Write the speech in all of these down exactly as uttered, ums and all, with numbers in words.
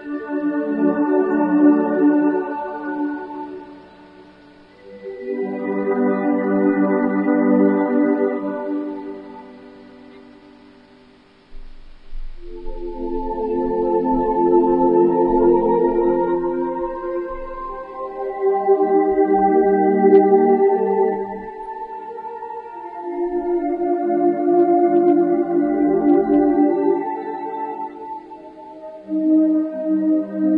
Thank you.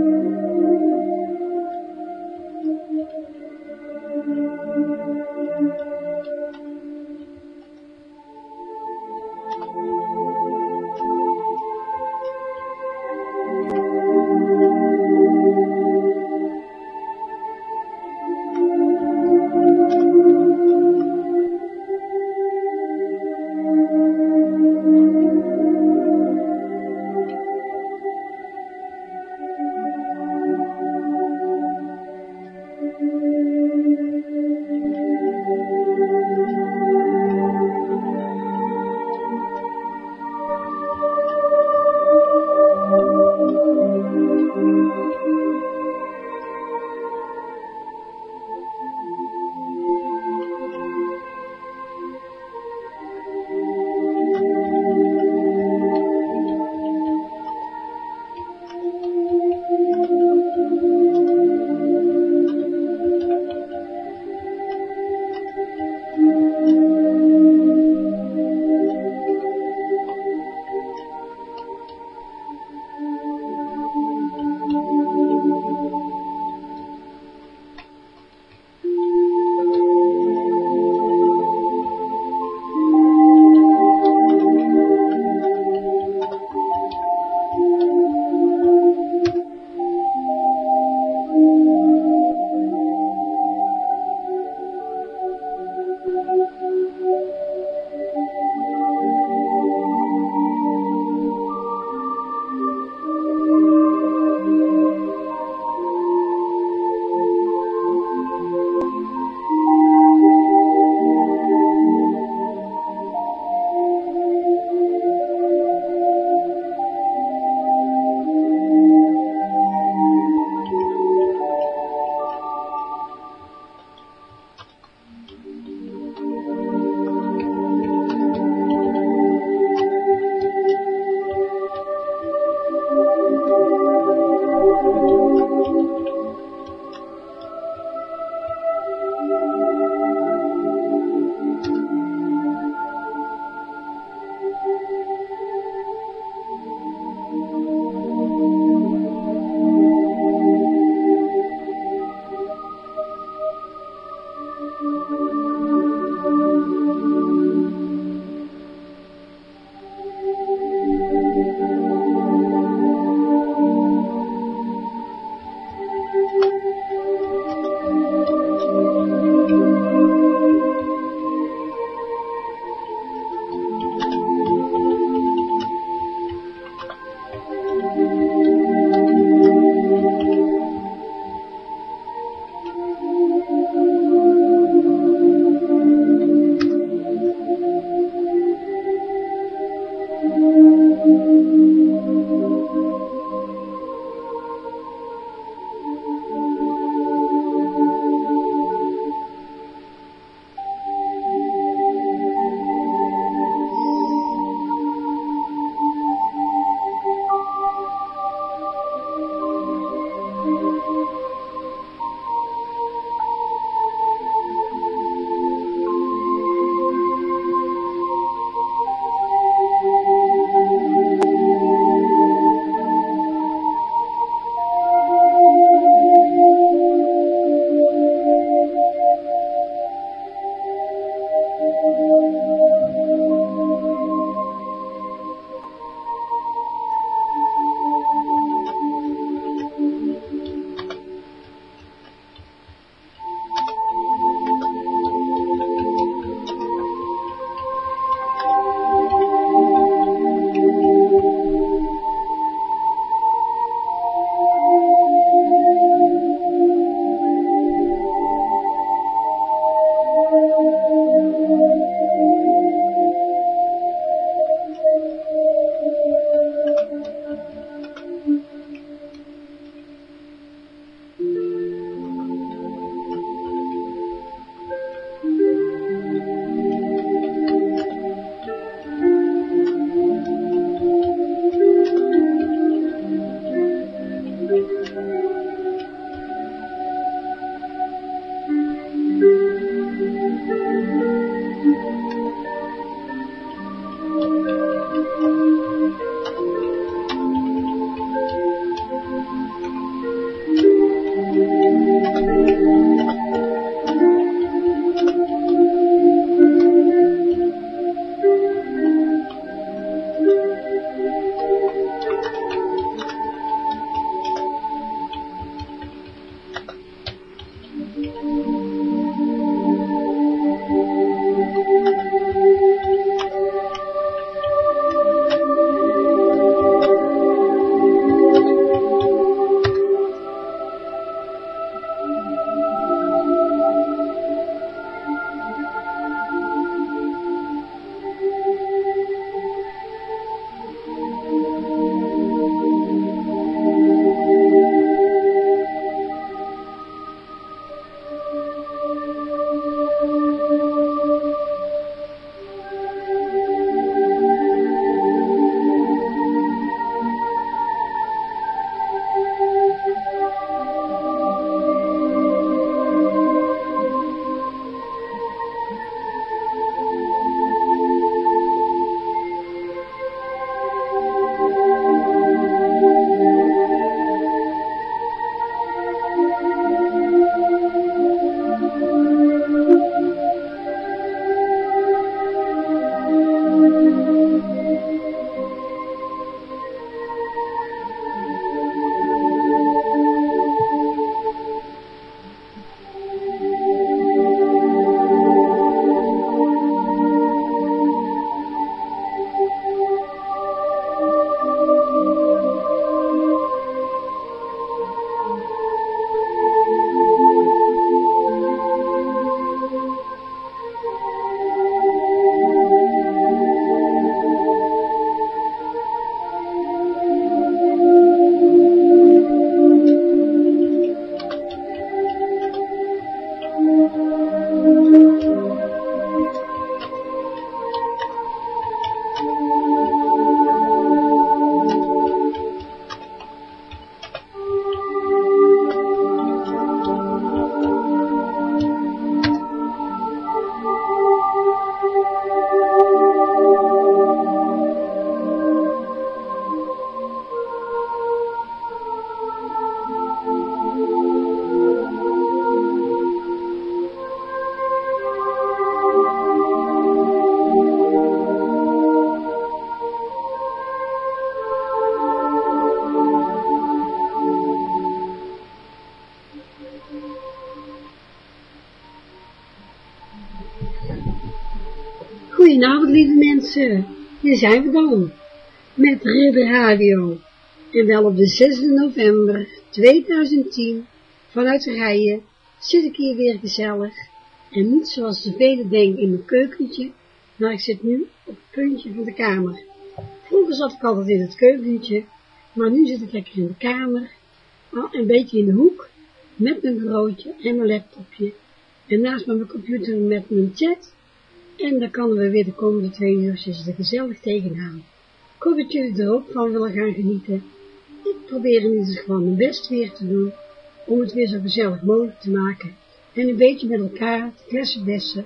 Goedenavond, lieve mensen. Hier zijn we dan, met Ridder Radio. En wel op de zesde november tweeduizend tien, vanuit Rijen, zit ik hier weer gezellig. En niet zoals de velen denken in mijn keukentje, maar ik zit nu op het puntje van de kamer. Vroeger zat ik altijd in het keukentje, maar nu zit ik lekker in de kamer, een beetje in de hoek, met mijn broodje en mijn laptopje. En naast mijn computer met mijn chat. En dan kunnen we weer de komende twee uurtjes er gezellig tegenaan. Ik hoop dat jullie er ook van willen gaan genieten. Ik probeer in ieder geval mijn best weer te doen, om het weer zo gezellig mogelijk te maken. En een beetje met elkaar te klassenbessen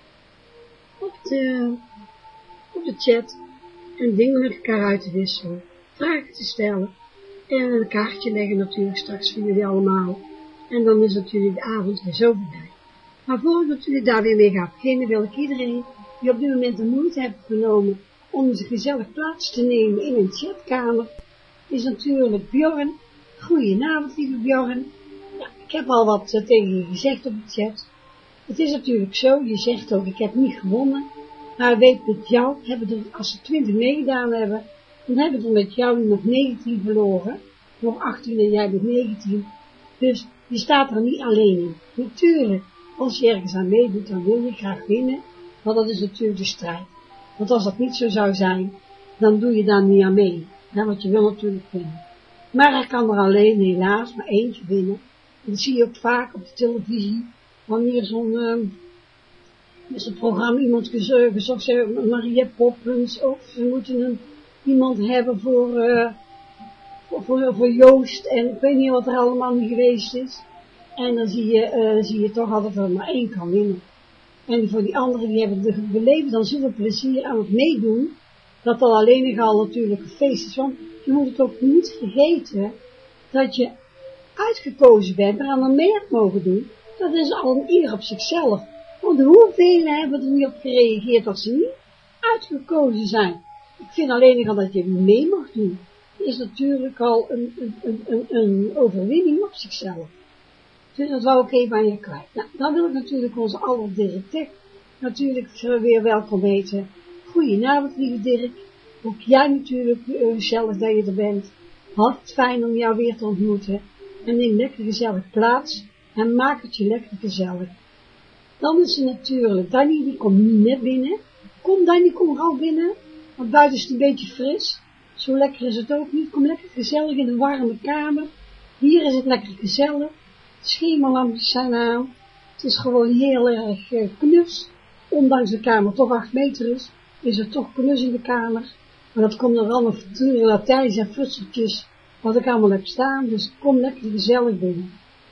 op de, op de chat en dingen met elkaar uit te wisselen, vragen te stellen en een kaartje leggen natuurlijk straks voor jullie allemaal. En dan is natuurlijk de avond weer zo voorbij. Maar voordat jullie daar weer mee gaan beginnen, wil ik iedereen die op dit moment de moeite heeft genomen om zich gezellig plaats te nemen in een chatkamer, is natuurlijk Bjorn. Goedenavond, lieve Bjorn. Ja, ik heb al wat uh, tegen je gezegd op de chat. Het is natuurlijk zo, je zegt ook, ik heb niet gewonnen, maar weet met jou, hebben er, als ze twintig meegedaan hebben, dan hebben er met jou nog negentien verloren, nog achttien en jij bent negentien, dus je staat er niet alleen in. Natuurlijk, als je ergens aan meedoet, dan wil je graag winnen, maar dat is natuurlijk de strijd. Want als dat niet zo zou zijn, dan doe je daar niet aan mee. Ja, want je wil natuurlijk winnen. Maar er kan er alleen helaas maar eentje winnen. En dat zie je ook vaak op de televisie, wanneer zo'n uh, zo'n programma iemand gezocht, of ze Maria Poppens, of ze moeten een, iemand hebben voor, uh, voor, voor, voor Joost, en ik weet niet wat er allemaal niet geweest is. En dan zie je, uh, zie je toch altijd dat er maar één kan winnen. En voor die anderen, die hebben de, beleven dan zoveel plezier aan het meedoen, dat al alleen al natuurlijk een feest is. Want je moet het ook niet vergeten, dat je uitgekozen bent, en aan mee hebt mogen doen. Dat is al een eer op zichzelf. Want hoeveel hebben er niet op gereageerd dat ze niet uitgekozen zijn. Ik vind alleen al dat je mee mag doen, is natuurlijk al een, een, een, een overwinning op zichzelf. Dus dat wou ik even aan je kwijt. Nou, dan wil ik natuurlijk onze aller Dirk Tek natuurlijk weer welkom heten. Goedenavond, lieve Dirk. Ook jij natuurlijk uh, gezellig dat je er bent. Hartstikke fijn om jou weer te ontmoeten. En neem lekker gezellig plaats en maak het je lekker gezellig. Dan is er natuurlijk Danny, die komt nu net binnen. Kom Danny, kom al binnen. Want buiten is het een beetje fris. Zo lekker is het ook niet. Kom lekker gezellig in een warme kamer. Hier is het lekker gezellig. Schemerlampjes zijn aan. Het is gewoon heel erg uh, knus. Ondanks de kamer toch acht meter is, is er toch knus in de kamer. Maar dat komt er allemaal van Latijns en futseltjes wat ik allemaal heb staan. Dus kom lekker gezellig binnen.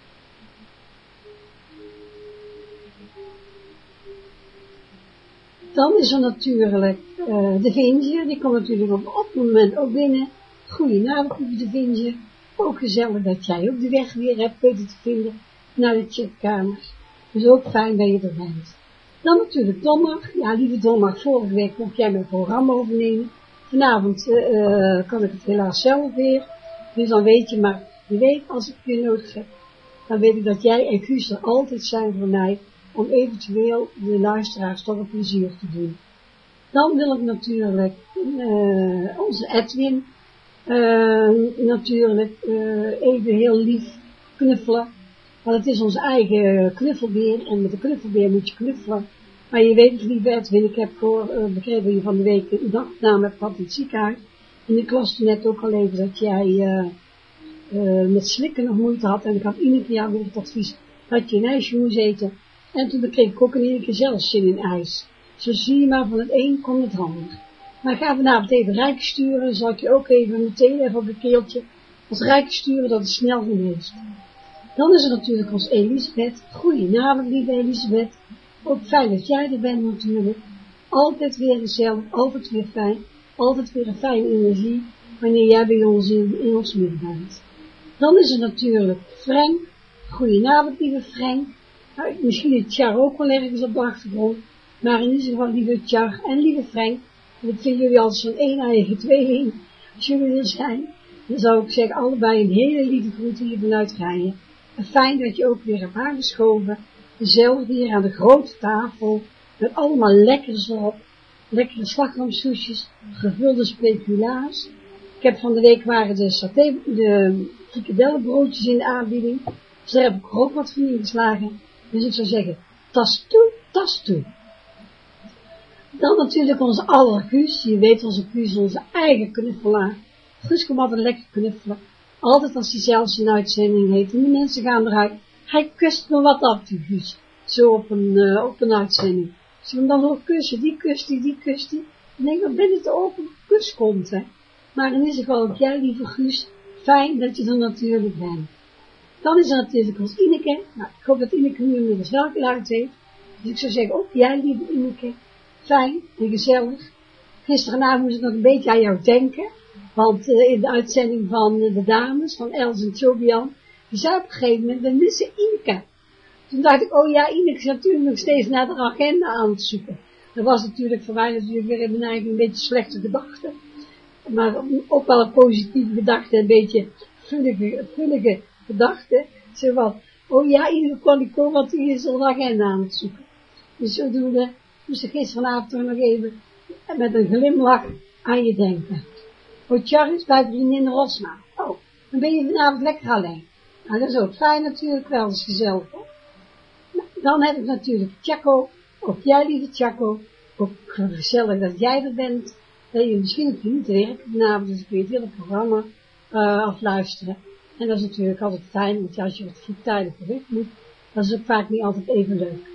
Dan is er natuurlijk uh, de Vinje. Die komt natuurlijk op, op het moment ook binnen. Goedenavond, lieve de Vinje. Ook gezellig dat jij ook de weg weer hebt weten te vinden naar de chatkamers. Dus ook fijn dat je er bent. Dan natuurlijk Donner. Ja, lieve Donner, vorige week mocht jij mijn programma overnemen. Vanavond uh, uh, kan ik het helaas zelf weer. Dus dan weet je maar, je weet, als ik je nodig heb, dan weet ik dat jij en Guus er altijd zijn voor mij, om eventueel de luisteraars toch een plezier te doen. Dan wil ik natuurlijk uh, onze Edwin Uh, natuurlijk uh, even heel lief knuffelen, want het is onze eigen knuffelbeer en met de knuffelbeer moet je knuffelen. Maar je weet het, lieve Edwin, ik heb voor uh, begrepen dat je van de week een dagopname hebt gehad in het ziekenhuis. En ik las net ook al even dat jij uh, uh, met slikken nog moeite had en ik had iedere keer weer het advies dat je een ijsje moest eten. En toen kreeg ik ook in ieder keer zelf zin in ijs. Zo zie je maar, van het een komt het ander. Maar ik ga vanavond even rijk sturen, dan zal ik je ook even meteen even op een keeltje als rijk sturen, dat het snel geweest. Dan is er natuurlijk ons Elisabeth. Goedenavond, lieve Elisabeth. Ook fijn dat jij er bent natuurlijk. Altijd weer gezellig, altijd weer fijn, altijd weer een fijne energie, wanneer jij bij ons in, in ons midden bent. Dan is er natuurlijk Frank. Goedenavond, lieve Frank. Nou, misschien is Tjar ook wel ergens op de achtergrond, maar in ieder geval lieve Tjar en lieve Frank. En ik vind jullie als zo'n een-eigen tweeling, als jullie er zijn, dan zou ik zeggen, allebei een hele lieve groet hier vanuit Rijen. En fijn dat je ook weer hebt aangeschoven, gezellig hier aan de grote tafel, met allemaal lekkers erop. lekkere slagroomsoesjes, gevulde speculaas. Ik heb van de week waren de saté, de frikadellenbroodjes in de aanbieding. Dus daar heb ik er ook wat van ingeslagen. Dus ik zou zeggen, tas toe, tas toe. Dan natuurlijk onze aller Guus. Je weet onze Guus, onze eigen knuffelaar. Guus komt altijd lekker knuffelen. Altijd als hij zelfs een uitzending heeft en de mensen gaan eruit. Hij kust me wat af, die Guus. Zo op een, uh, op een uitzending. Als je hem dan ook kussen, die kust die, die kust die. Dan denk ik dat binnen de open kus komt, hè. Maar dan is het gewoon, jij lieve Guus, fijn dat je er natuurlijk bent. Dan is er natuurlijk ons Ineke. Nou, ik hoop dat Ineke nu inmiddels wel geluid heeft. Dus ik zou zeggen, ook jij lieve Ineke, fijn en gezellig. Gisteravond moest ik nog een beetje aan jou denken. Want uh, in de uitzending van uh, de dames, van Els en Tobian, die zei op een gegeven moment, we missen Ineke. Toen dacht ik, oh ja, Ineke is natuurlijk nog steeds naar de agenda aan het zoeken. Dat was natuurlijk voor mij natuurlijk weer in mijn eigen een beetje slechte gedachte. Maar ook wel een positieve gedachte, een beetje vullige, vullige gedachte. Zo van, oh ja, Ineke kon niet komen, want die is op de agenda aan het zoeken. Dus zodoende moest ik gisteravond toch nog even met een glimlach aan je denken. Oh, Charles, bij vriendin Rosma. Oh, dan ben je vanavond lekker alleen. Nou, dat is ook fijn natuurlijk, wel eens gezellig, hoor. Nou, dan heb ik natuurlijk Tjako, ook jij lieve Tjako, ook gezellig dat jij er bent. Dat je misschien ook niet werken vanavond, dus ik weet het hele programma uh, afluisteren. En dat is natuurlijk altijd fijn, want ja, als je wat vroegtijdig weg moet, dat is ook vaak niet altijd even leuk.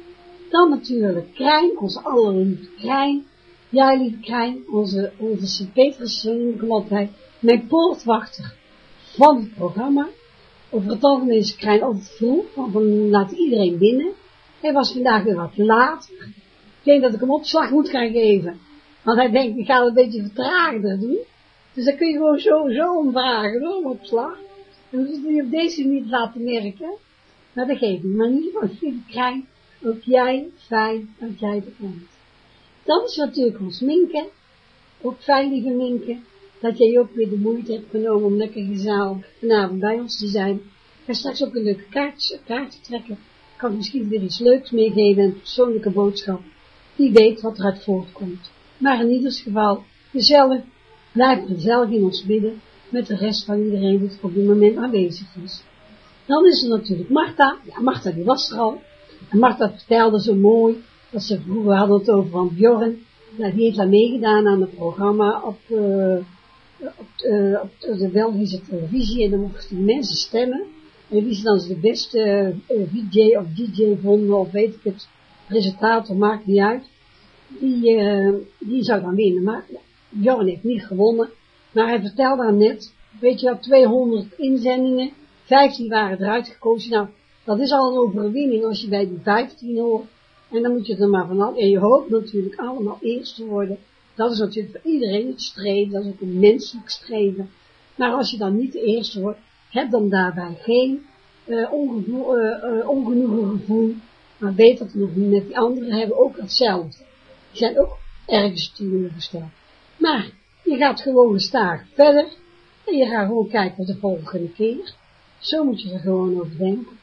Dan natuurlijk Krijn, onze allerliefste Krijn. Jij lieve Krijn, onze, onze Sint-Petrus geloofheid, mijn poortwachter van het programma. Over het algemeen is Krijn altijd vroeg, want dan laat iedereen binnen. Hij was vandaag weer wat later. Ik denk dat ik hem opslag moet gaan geven. Want hij denkt, ik ga het een beetje vertraagder doen. Dus dan kun je gewoon sowieso om vragen, hoor, om opslag. En dan moet je op deze niet laten merken. Maar dat geeft niet. Maar in ieder geval, lieve Krijn, ook jij, fijn dat jij er bent. Dan is natuurlijk ons Minke. Ook fijn, lieve Minke, dat jij ook weer de moeite hebt genomen om lekker gezellig vanavond bij ons te zijn. Ik ga straks ook een leuke kaartje, kaartje trekken. Ik kan misschien weer iets leuks meegeven en een persoonlijke boodschap. Wie weet wat eruit voortkomt. Maar in ieder geval, gezellig, blijf gezellig in ons midden met de rest van iedereen die op dit moment aanwezig is. Dan is er natuurlijk Marta. Ja, Marta die was er al. En Marta vertelde zo mooi, dat ze vroeger hadden het over van Bjorn. Nou, die heeft daar meegedaan aan het programma op, uh, op, uh, op de Belgische televisie. En dan mochten die mensen stemmen. En wie ze dan de beste uh, V J of D J vonden, of weet ik het, presentator, maakt niet uit. Die, uh, die zou dan winnen. Maar ja, Bjorn heeft niet gewonnen. Maar hij vertelde dan net, weet je wel, tweehonderd inzendingen, vijftien waren eruit gekozen. Nou, dat is al een overwinning als je bij die vijftien hoort. En dan moet je er maar vanaf. En je hoopt natuurlijk allemaal eerst te worden. Dat is natuurlijk voor iedereen het streven. Dat is ook een menselijk streven. Maar als je dan niet de eerste wordt, heb dan daarbij geen uh, ongevoel, uh, uh, ongenoegen gevoel. Maar weet dat nog niet met die anderen hebben ook hetzelfde. Die zijn ook ergens teleurgesteld. Maar je gaat gewoon gestaag verder. En je gaat gewoon kijken wat de volgende keer. Zo moet je er gewoon over denken.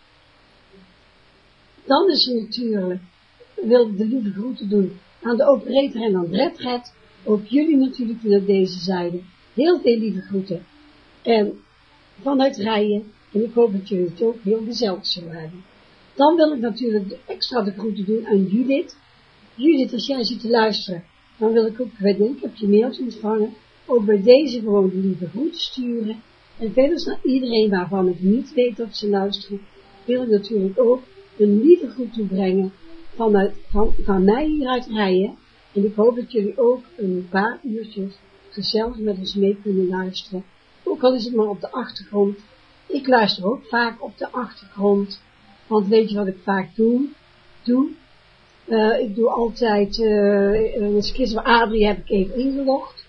Dan is er natuurlijk, wil de lieve groeten doen aan de operator en aan Redred. Ook jullie natuurlijk vanuit deze zijde. Heel veel lieve groeten. En vanuit Rijen. En ik hoop dat jullie het ook heel gezellig zullen hebben. Dan wil ik natuurlijk de extra de groeten doen aan Judith. Judith, als jij zit te luisteren, dan wil ik ook, weet ik, heb je mails ontvangen. Ook bij deze gewoon de lieve groeten sturen. En verder naar iedereen waarvan ik niet weet of ze luisteren, wil ik natuurlijk ook een lieve groet toebrengen vanuit, van, van mij hier uit Rijen. En ik hoop dat jullie ook een paar uurtjes gezellig met ons mee kunnen luisteren. Ook al is het maar op de achtergrond. Ik luister ook vaak op de achtergrond. Want weet je wat ik vaak doe? doe? Uh, ik doe altijd, uh, een skis van Adrie heb ik even ingelogd.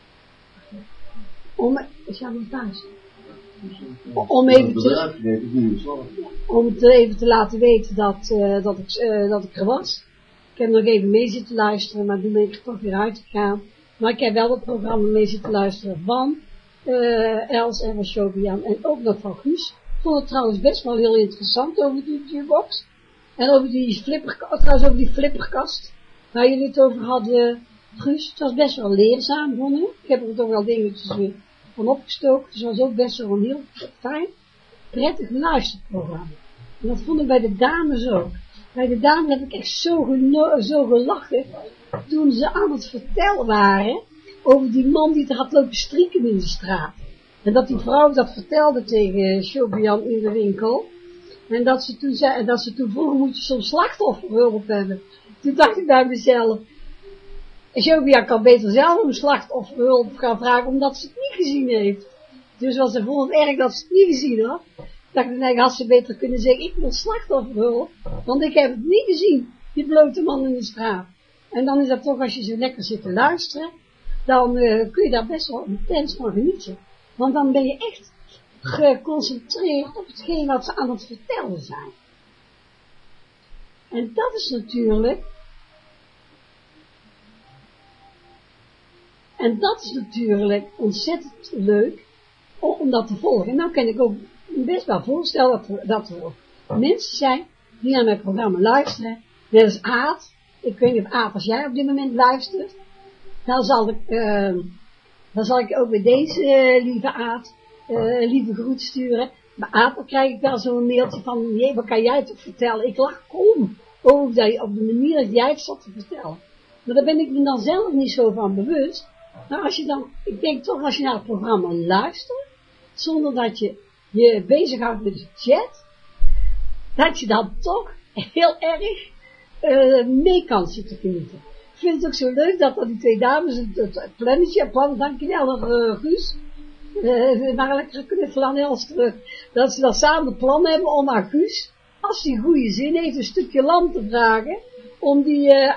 Om, is jij nog thuis? Om even te, om te even te laten weten dat, uh, dat, ik, uh, dat ik er was. Ik heb nog even mee zitten luisteren, maar toen ben ik toch weer uitgegaan. Maar ik heb wel het programma mee zitten luisteren van uh, Els en van Shobian en ook nog van Guus. Ik vond het trouwens best wel heel interessant over die jukebox. En over die flipperkast, trouwens over die flipperkast, waar jullie het over hadden Guus, het was best wel leerzaam, vond ik. Ik heb er toch wel dingetjes weer van opgestoken. Dus het was ook best wel een heel fijn, prettig luisterprogramma. En dat vond ik bij de dames ook. Bij de dames heb ik echt zo, geno- zo gelachen toen ze aan het vertellen waren over die man die er had lopen strieken in de straat. En dat die vrouw dat vertelde tegen Sjobian in de winkel. En dat ze toen zei, dat ze toen vroeg, moet je soms slachtofferhulp hebben. Toen dacht ik bij mezelf, Sjobian kan beter zelf om slachtofferhulp gaan vragen, omdat ze het niet gezien heeft. Dus was ze vond het erg dat ze het niet gezien had. Dacht ik, nee, had ze beter kunnen zeggen, ik wil slachtofferhulp, want ik heb het niet gezien, die blote man in de straat. En dan is dat toch, als je zo lekker zit te luisteren, dan uh, kun je daar best wel intens van genieten. Want dan ben je echt geconcentreerd op hetgeen wat ze aan het vertellen zijn. En dat is natuurlijk, en dat is natuurlijk ontzettend leuk om, om dat te volgen. En nou kan ik ook best wel voorstellen dat er, dat er mensen zijn die naar mijn programma luisteren. Net als Aad. Ik weet niet of Aad, als jij op dit moment luistert, dan zal ik, uh, dan zal ik ook bij deze uh, lieve Aad, uh, lieve groet sturen. Maar Aad, dan krijg ik wel zo'n mailtje van, jee, wat kan jij toch vertellen? Ik lach om, op de, op de manier dat jij het zat te vertellen. Maar daar ben ik me dan zelf niet zo van bewust. Maar als je dan, ik denk toch, als je naar het programma luistert, zonder dat je je bezighoudt met de chat, dat je dan toch heel erg uh, mee kan zitten genieten. Ik vind het ook zo leuk dat dan die twee dames het, het plannetje, plan, dankjewel uh, Guus, uh, maar lekker knuffelen aan Els terug, dat ze dan samen het plan hebben om aan Guus, als hij goede zin heeft, een stukje land te vragen, om die uh,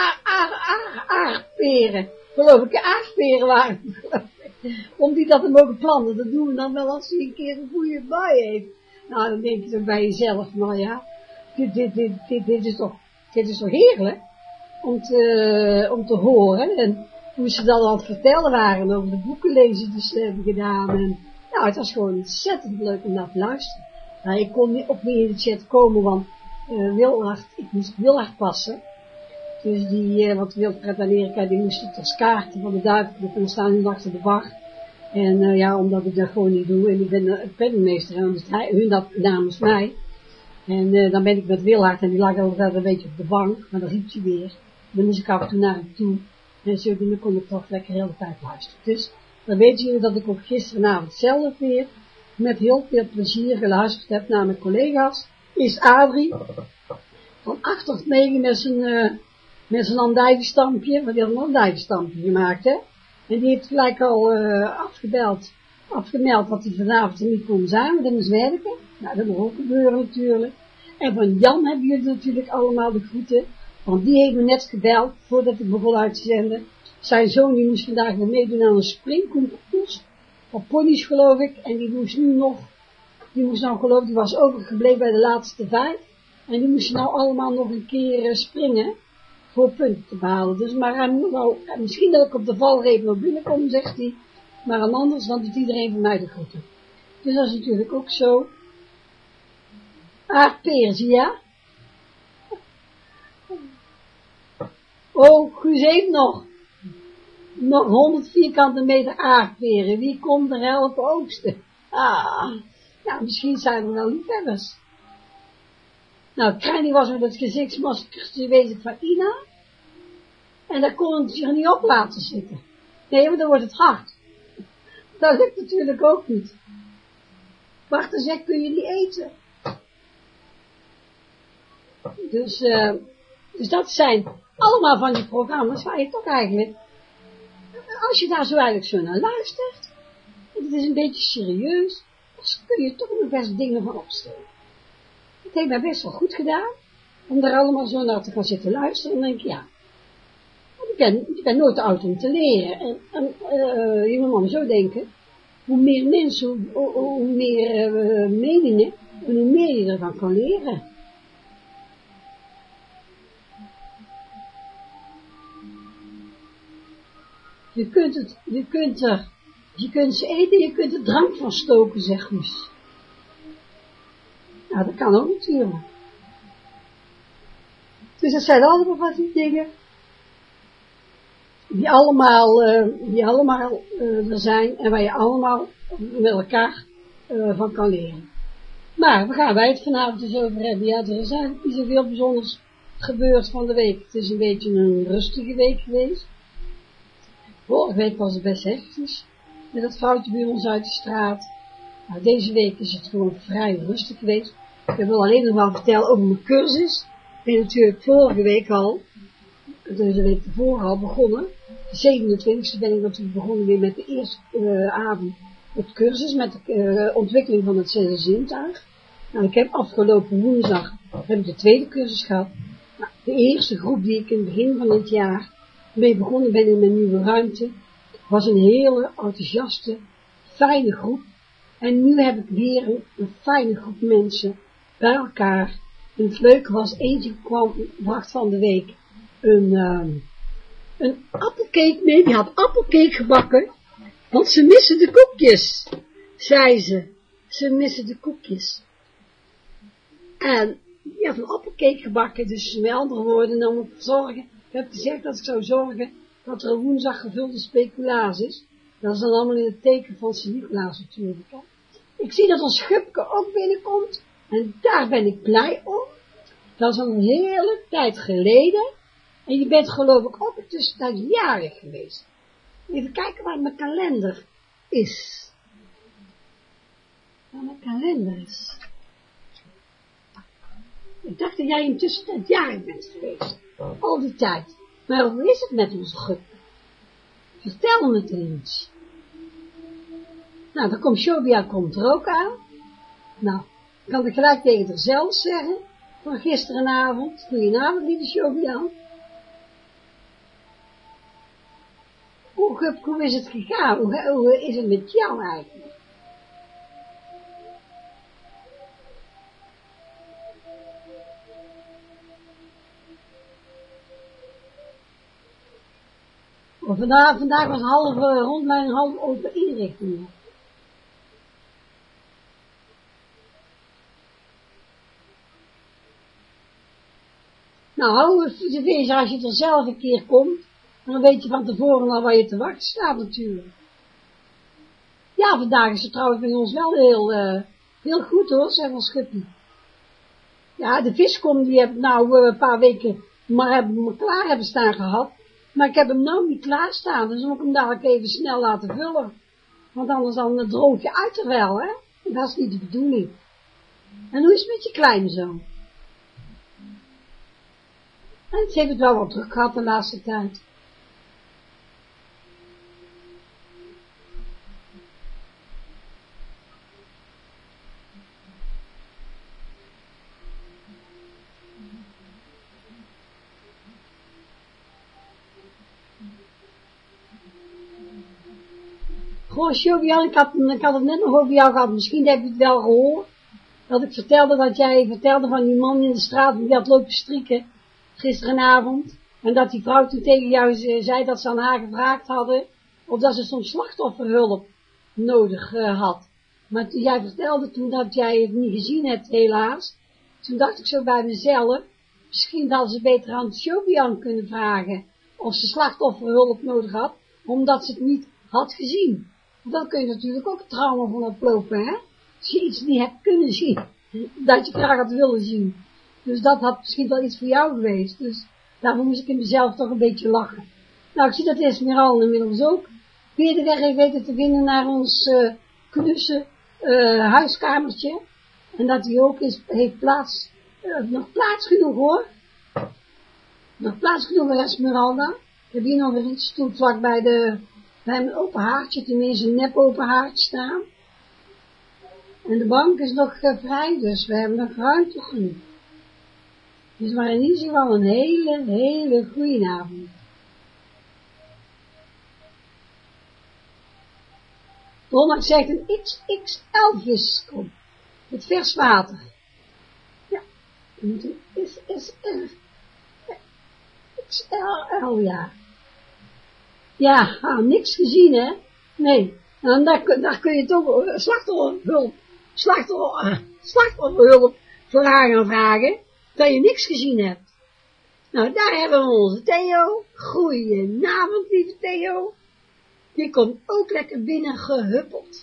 aardperen, geloof ik, aardperen waren, om die dat te mogen plannen. Dat doen we dan wel als hij een keer een goede baai heeft. Nou, dan denk je toch bij jezelf, nou ja, dit, dit, dit, dit, dit, is, toch, dit is toch heerlijk om te, om te horen. En hoe ze dan aan het vertellen waren over de boeken lezen die ze hebben gedaan. En, nou, het was gewoon ontzettend leuk om naar te luisteren. Nou, ik kon niet, ook niet in de chat komen, want uh, Wilhard, ik moest Wilhard passen. Dus die, uh, want Wilhard uit Amerika, die moest het als kaarten van de duivel, dan staan hun achter de bar. En uh, ja, omdat ik dat gewoon niet doe, en ik ben uh, een pennenmeester, en dus hij, hun dat namens mij. En uh, dan ben ik met Wilhard, en die lag altijd een beetje op de bank, maar dan riep hij weer. Dan moest ik af en toe naar hem toe, en zo dan kon ik toch lekker heel de tijd luisteren. Dus, dan weten jullie dat ik ook gisteravond zelf weer, met heel veel plezier geluisterd heb naar mijn collega's. Is Adrie, van acht tot negen met zijn, uh, met zijn andijvenstampje, want die had een andijvenstampje gemaakt, hè. En die heeft gelijk al uh, afgebeld, afgemeld dat hij vanavond er niet kon zijn, want hij moest werken. Nou, dat moet ook gebeuren natuurlijk. En van Jan hebben jullie natuurlijk allemaal de groeten, want die heeft me net gebeld, voordat ik begon uit te zenden. Zijn zoon die moest vandaag weer meedoen aan een springconcours, op ponies geloof ik, en die moest nu nog, die moest nou geloof ik, die was overgebleven bij de laatste vijf, en die moest nou allemaal nog een keer uh, springen, voor punten te behalen. Dus, maar hij moet nou, misschien dat ik op de valreep nog binnenkom, zegt hij, maar aan anders, dan doet iedereen van mij de groeten. Dus dat is natuurlijk ook zo. Aardperen, zie je? Oh, Guus heeft nog, nog honderd vierkante meter aardperen. Wie komt er helpen oogsten? Ah, ja, misschien zijn er wel liefhebbers. Nou, Krijnie was met het gezichtsmasker bezig van Ina. En daar kon het zich niet op laten zitten. Nee, maar dan wordt het hard. Dat lukt natuurlijk ook niet. Wacht eens, zeg, kun je niet eten? Dus, uh, dus dat zijn allemaal van die programma's waar je toch eigenlijk, als je daar zo eigenlijk zo naar luistert, en het is een beetje serieus, dan kun je toch nog best dingen van opstellen. Het heeft mij best wel goed gedaan, om daar allemaal zo naar te gaan zitten luisteren, en dan denk ik, ja, je bent, je bent nooit te oud om te leren. En, en uh, je moet maar zo denken, hoe meer mensen, hoe, hoe meer uh, meningen, en hoe meer je ervan kan leren. Je kunt het, je kunt er, je kunt ze eten, je kunt er drank van stoken, zegt Guus. Nou, dat kan ook natuurlijk. Dus dat zijn allemaal wat die dingen die allemaal, uh, die allemaal uh, er zijn en waar je allemaal met elkaar uh, van kan leren. Maar, waar gaan wij het vanavond dus over hebben? Ja, er is eigenlijk niet zoveel bijzonders gebeurd van de week. Het is een beetje een rustige week geweest. Vorige week was het best hectisch, met dat vrouwtje bij ons uit de straat. Nou, deze week is het gewoon vrij rustig geweest. Ik wil alleen nog wel vertellen over mijn cursus. Ik ben natuurlijk vorige week al, dus de week tevoren al begonnen. De zevenentwintigste ben ik natuurlijk begonnen weer met de eerste uh, avond op cursus, met de uh, ontwikkeling van het zesde zintuig. Nou, ik heb afgelopen woensdag heb ik de tweede cursus gehad. Nou, de eerste groep die ik in het begin van het jaar mee begonnen ben in mijn nieuwe ruimte, was een hele enthousiaste, fijne groep. En nu heb ik weer een, een fijne groep mensen bij elkaar. En het leuke was, eentje kwam, bracht van de week een, um, een appelcake mee, die had appelcake gebakken, want ze missen de koekjes, zei ze. Ze missen de koekjes. En die had een appelcake gebakken, dus met andere woorden, dan moet ik zorgen, ik heb gezegd dat ik zou zorgen dat er een woensdag gevulde speculaas is. Dat is dan allemaal in het teken van Sint-Nicolaas natuurlijk. Hè. Ik zie dat ons Schupke ook binnenkomt, en daar ben ik blij om. Dat is al een hele tijd geleden, en je bent geloof ik ook tussentijd jarig geweest. Even kijken waar mijn kalender is. Waar mijn kalender is. Ik dacht dat jij intussen jarig bent geweest. Al die tijd. Maar hoe is het met onze Schupke? Vertel me het eens. Nou, dan komt Shobia komt er ook aan. Nou, kan ik gelijk tegen haar zelf zeggen. Van gisterenavond. Goedenavond, lieve Shobia. Hoe, hoe is het gegaan? Hoe, hoe is het met jou eigenlijk? Vandaag, vandaag was half uh, rond mijn half open inrichting. Nou, hou het wezen als je er zelf een keer komt, dan weet je van tevoren al waar je te wachten staat natuurlijk. Ja, vandaag is het trouwens bij ons wel heel, uh, heel goed hoor, zei van Schupje. Ja, de viskom die heb ik nou uh, een paar weken maar hebben me klaar hebben staan gehad. Maar ik heb hem nou niet klaarstaan, dus moet ik hem dadelijk even snel laten vullen. Want anders dan droog je uit er wel, hè. En dat is niet de bedoeling. En hoe is het met je kleinzoon? En ze heeft het wel wat druk gehad de laatste tijd. Goh, Sjobian, ik had, ik had het net nog over jou gehad, misschien heb je het wel gehoord, dat ik vertelde dat jij vertelde van die man in de straat, die had lopen strikken, gisterenavond, en dat die vrouw toen tegen jou zei dat ze aan haar gevraagd hadden, of dat ze soms slachtofferhulp nodig uh, had. Maar toen jij vertelde toen dat jij het niet gezien hebt, helaas, toen dacht ik zo bij mezelf, misschien hadden ze beter aan Sjobian kunnen vragen, of ze slachtofferhulp nodig had, omdat ze het niet had gezien. Dan kun je natuurlijk ook trauma van oplopen, hè? Als je iets niet hebt kunnen zien, dat je graag had willen zien. Dus dat had misschien wel iets voor jou geweest. Dus daarvoor moest ik in mezelf toch een beetje lachen. Nou, ik zie dat Esmeralda inmiddels ook weer de weg heeft weten te vinden naar ons uh, knusse uh, huiskamertje. En dat hij ook is, heeft plaats, uh, nog plaats genoeg hoor. Nog plaats genoeg bij Esmeralda. Ik heb hier nog weer iets toe vlak bij de... We hebben een open haartje, tenminste een nep open haartje staan. En de bank is nog uh, vrij, dus we hebben nog ruimte genoeg. Dus maar in ieder geval een hele, hele goede avond. Ronald zegt een X X L vis komt. Met vers water. Ja, er moet een S S L. X L L, ja. Ja, ah, niks gezien, hè? Nee. En daar, daar kun je toch uh, slachtofferhulp, slachtoffer, slachtofferhulp voor haar gaan vragen, dat je niks gezien hebt. Nou, daar hebben we onze Theo. Goedenavond, lieve Theo. Die komt ook lekker binnen gehuppeld.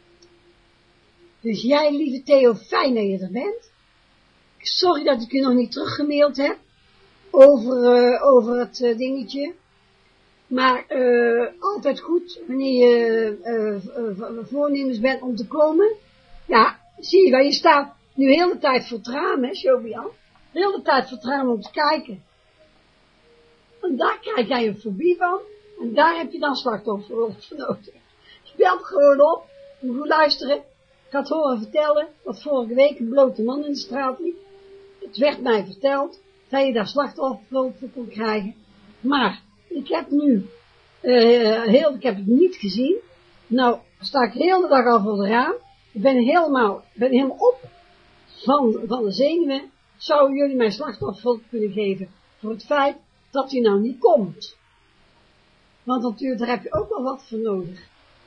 Dus jij, lieve Theo, fijn dat je er bent. Sorry dat ik je nog niet teruggemaild heb over, uh, over het uh, dingetje. Maar uh, altijd goed wanneer je uh, uh, voornemens bent om te komen. Ja, zie je wel, je staat nu de hele tijd voor het raam, hè, Sjobian. De hele tijd voor het raam om te kijken. En daar krijg jij een fobie van. En daar heb je dan slachtofferhulp voor nodig. Je belt gewoon op, je moet luisteren. Ik had horen vertellen dat vorige week een blote man in de straat liep. Het werd mij verteld dat je daar slachtofferhulp voor kon krijgen. Maar ik heb nu, uh, heel, ik heb het niet gezien. Nou sta ik de hele dag al voor de raam. Ik ben helemaal, ben helemaal op van, van de zenuwen. Zouden jullie mij slachtofferhulp kunnen geven voor het feit dat hij nou niet komt? Want natuurlijk, daar heb je ook wel wat voor nodig.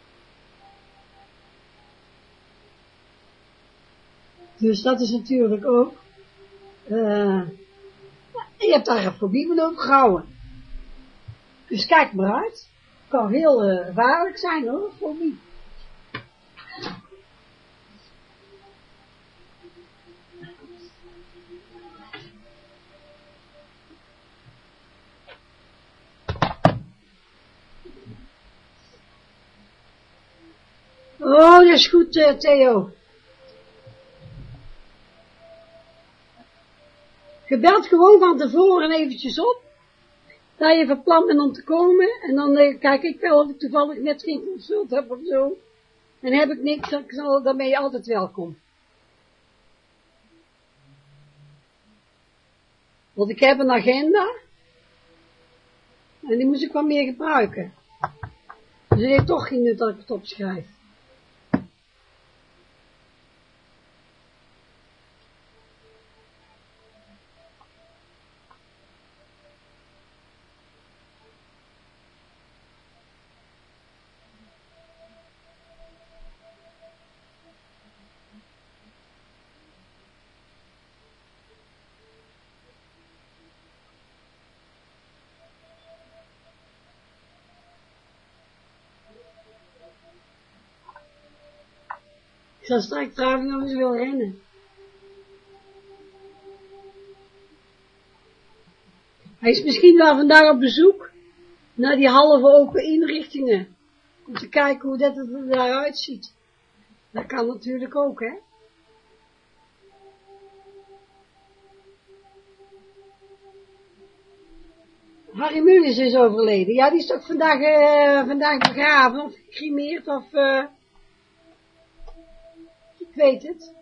Dus dat is natuurlijk ook, uh, je hebt daar een fobie van overgehouden. Dus kijk maar uit. Het kan heel uh, gevaarlijk zijn hoor, een fobie. Oh, dat is goed, uh, Theo. Je belt gewoon van tevoren eventjes op, dat je van plan bent om te komen, en dan uh, kijk ik wel of ik toevallig net geen consult heb of zo. En heb ik niks, dan, dan ben je altijd welkom. Want ik heb een agenda, en die moest ik wel meer gebruiken. Dus het heeft toch geen nut dat ik het opschrijf. Ik zal straks trouwens nog eens wel rennen. Hij is misschien wel vandaag op bezoek naar die halve open inrichtingen. Om te kijken hoe dat er daaruit ziet. Dat kan natuurlijk ook, hè. Harry Mulisch is overleden. Ja, die is toch vandaag, uh, vandaag begraven of gecremeerd of... Uh, ik weet het.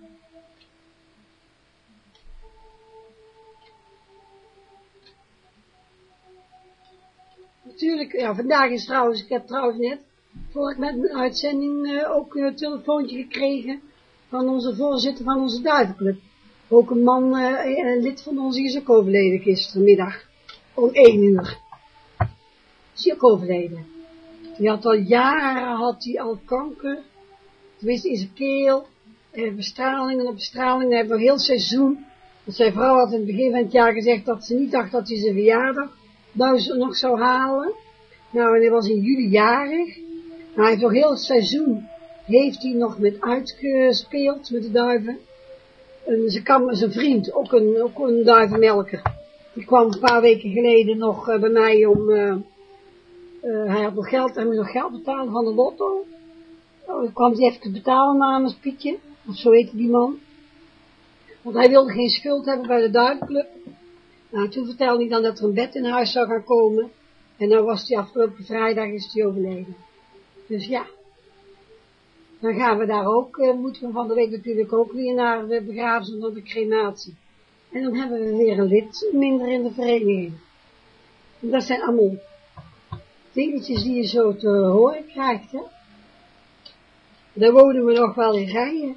Natuurlijk, ja, vandaag is trouwens, ik heb trouwens net, voor ik met mijn uitzending uh, ook een telefoontje gekregen van onze voorzitter van onze duivenclub. Ook een man, uh, een lid van ons, die is ook overleden gistermiddag, om één uur. Is hij ook overleden. Die had al jaren, had hij al kanker, tenminste in zijn keel, uh, bestraling en op bestraling, hij heeft nog heel seizoen. Want zijn vrouw had in het begin van het jaar gezegd dat ze niet dacht dat hij zijn verjaardag nou nog zou halen. Nou, en hij was in juli jarig. Nou, hij heeft nog heel het seizoen, heeft hij nog met uitgespeeld met de duiven. En zijn, kam, zijn vriend, ook een, ook een duivenmelker, die kwam een paar weken geleden nog uh, bij mij om, uh, uh, hij had nog geld, hij moest nog geld betalen van de lotto. Oh, dan kwam hij even betalen namens Pietje, of zo heette die man. Want hij wilde geen schuld hebben bij de duivenclub. Nou, toen vertelde hij dan dat er een bed in huis zou gaan komen. En dan was hij afgelopen vrijdag is hij overleden. Dus ja. Dan gaan we daar ook, uh, moeten we van de week natuurlijk ook weer naar de begrafenis of de crematie. En dan hebben we weer een lid minder in de vereniging. En dat zijn allemaal dingetjes die je zo te horen krijgt, hè. Daar wonen we nog wel in rijen.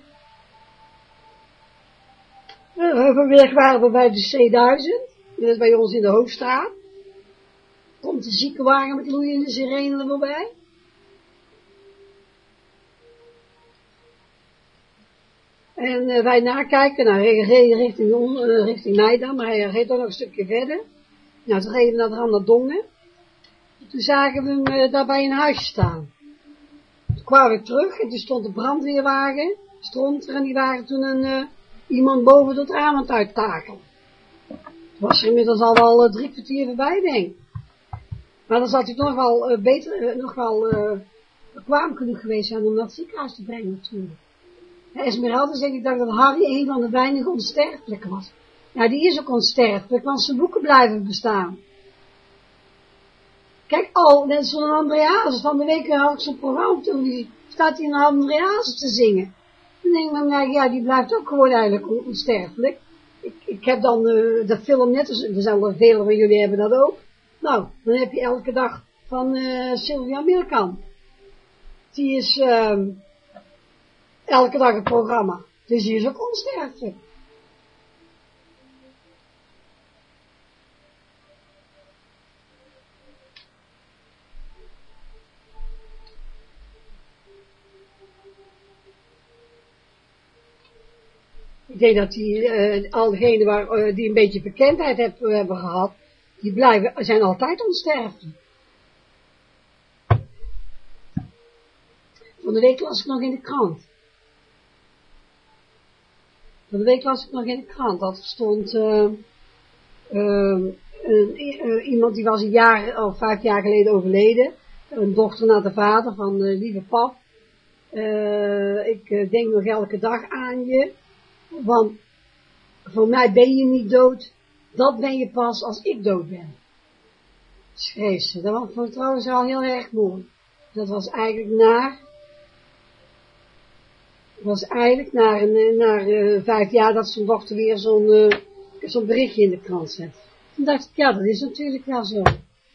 Vanmiddag waren we bij de C duizend. Dat is bij ons in de Hoofdstraat. Komt de ziekenwagen met loeiende sirene er voorbij. En uh, wij nakijken, nou, hij reed richting, uh, richting mij dan, maar hij reed dan nog een stukje verder. Nou, toen reden we naar de Randerdongen. Toen zagen we hem uh, daar bij een huisje staan. Toen kwamen we terug en toen stond de brandweerwagen, stond er en die waren toen een, uh, iemand boven het raam aan het uittakelen. Toen was er inmiddels al wel uh, drie kwartier voorbij, denk ik. Maar dan zat hij nog wel uh, beter, uh, nog wel uh, bekwaam genoeg geweest zijn om naar het ziekenhuis te brengen natuurlijk. Ja, Esmeralda zegt, ik dacht dat Harry een van de weinige onsterfelijke was. Ja, die is ook onsterfelijk, want zijn boeken blijven bestaan. Kijk, al, net zo'n Andreas, van de week had ik zo'n programma op televisie, staat hij een Andreas te zingen. Dan denk ik, nou, ja, die blijft ook gewoon eigenlijk onsterfelijk. Ik, ik heb dan uh, de film net, dus er zijn er velen van jullie hebben dat ook. Nou, dan heb je elke dag van uh, Sylvia Milkan. Die is uh, elke dag een programma. Dus die is ook onsterfelijk. Ik denk dat die, uh, al degenen waar, uh, die een beetje bekendheid heb, uh, hebben gehad, die blijven, zijn altijd onsterfelijk. Van de week las ik nog in de krant. Van de week las ik nog in de krant, dat er stond, uh, uh, uh, uh, iemand die was een jaar, of vijf jaar geleden overleden, een dochter naar de vader van uh, lieve pap. Uh, ik uh, denk nog elke dag aan je. Want voor mij ben je niet dood, dat ben je pas als ik dood ben. Schreef ze. Dat vond ik trouwens al heel erg mooi. Dat was eigenlijk naar, was eigenlijk naar, een, naar uh, vijf jaar dat zijn dochter weer zo'n uh, zo'n berichtje in de krant zet. Toen dacht ik, ja, dat is natuurlijk wel zo.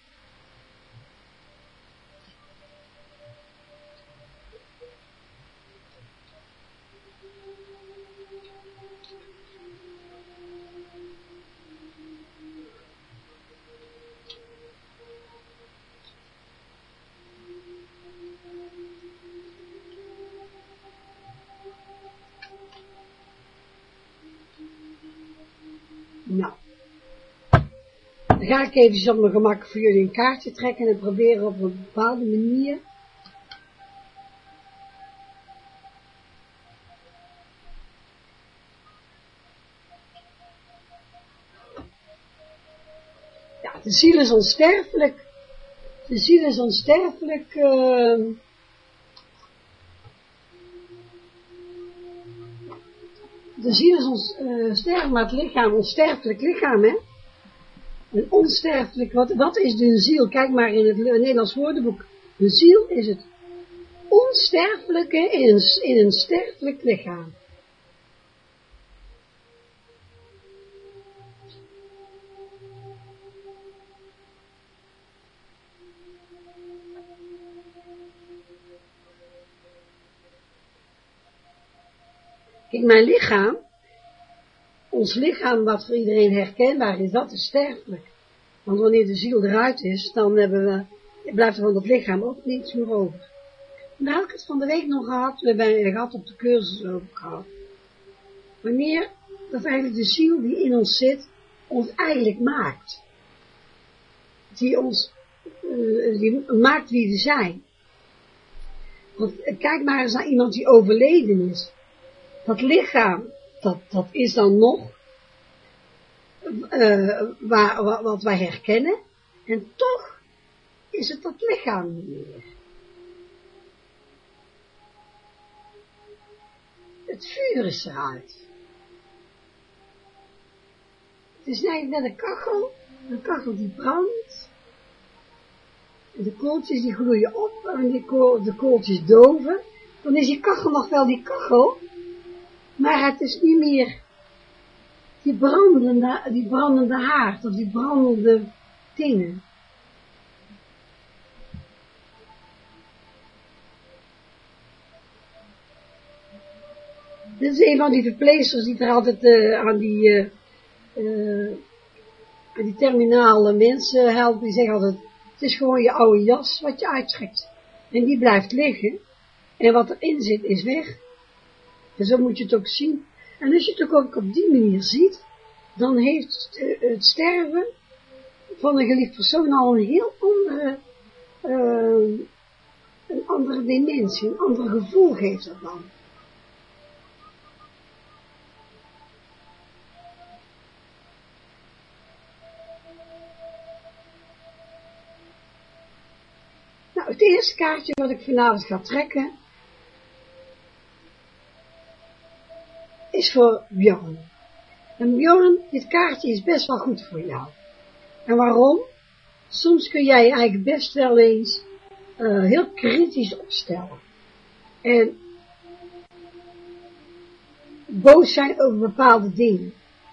Nou, dan ga ik even op mijn gemak voor jullie een kaartje trekken en proberen op een bepaalde manier ja, de ziel is onsterfelijk, de ziel is onsterfelijk, uh, de ziel is onsterfelijk, uh, maar het lichaam, onsterfelijk lichaam, hè. Een onsterfelijk, wat, wat is de ziel? Kijk maar in het Nederlands woordenboek. De ziel is het onsterfelijke in een, in een sterfelijk lichaam. Kijk, mijn lichaam, ons lichaam wat voor iedereen herkenbaar is, dat is sterfelijk. Want wanneer de ziel eruit is, dan hebben we, blijft er van dat lichaam ook niets meer over. En daar had ik het van de week nog gehad, we hebben het gehad op de cursus over gehad. Wanneer dat eigenlijk de ziel die in ons zit, ons eigenlijk maakt. Die ons, uh, die maakt wie we zijn. Want kijk maar eens naar iemand die overleden is. Dat lichaam, dat, dat is dan nog uh, waar, waar, wat wij herkennen. En toch is het dat lichaam niet meer. Het vuur is eruit. Het is eigenlijk net een kachel. Een kachel die brandt. En de kooltjes die gloeien op. En die kool, de kooltjes doven. Dan is die kachel nog wel die kachel. Maar het is niet meer die brandende, die brandende haard of die brandende dingen. Dit is een van die verpleegsters die er altijd uh, aan die, uh, uh, aan die terminale mensen helpen. Die zeggen altijd, het is gewoon je oude jas wat je uittrekt. En die blijft liggen. En wat erin zit is weg. En zo moet je het ook zien. En als je het ook op die manier ziet, dan heeft het sterven, van een geliefd persoon al een heel andere, uh, een andere dimensie, een ander gevoel geeft dat dan. Nou, het eerste kaartje wat ik vanavond ga trekken, is voor Bjorn. En Bjorn, dit kaartje is best wel goed voor jou. En waarom? Soms kun jij eigenlijk best wel eens uh, heel kritisch opstellen. En boos zijn over bepaalde dingen.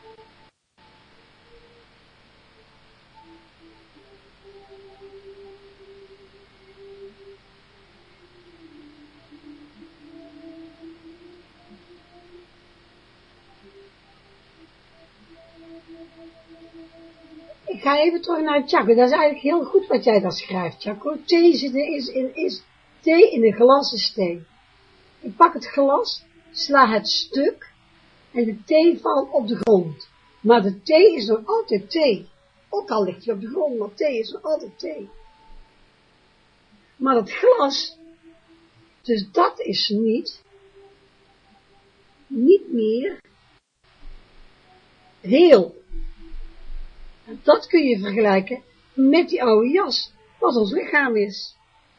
Ik ga even terug naar het Chaco. Dat is eigenlijk heel goed wat jij daar schrijft, Chaco. Thee is, is, is, thee in een glas is thee. Ik pak het glas, sla het stuk en de thee valt op de grond. Maar de thee is nog altijd thee. Ook al ligt je op de grond, maar thee is nog altijd thee. Maar het glas, dus dat is niet, niet meer heel. En dat kun je vergelijken met die oude jas, wat ons lichaam is.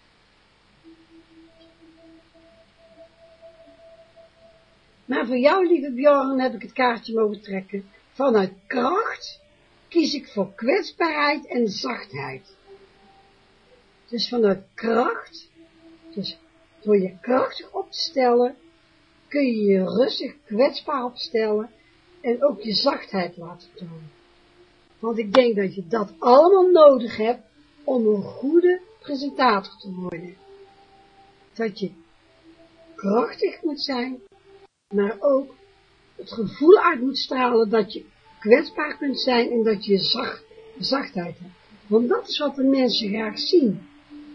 Maar voor jou, lieve Bjorn, heb ik het kaartje mogen trekken. Vanuit kracht kies ik voor kwetsbaarheid en zachtheid. Dus vanuit kracht, dus door je krachtig op te stellen, kun je je rustig kwetsbaar opstellen en ook je zachtheid laten tonen. Want ik denk dat je dat allemaal nodig hebt om een goede presentator te worden. Dat je krachtig moet zijn, maar ook het gevoel uit moet stralen dat je kwetsbaar kunt zijn en dat je zacht, zachtheid hebt. Want dat is wat de mensen graag zien.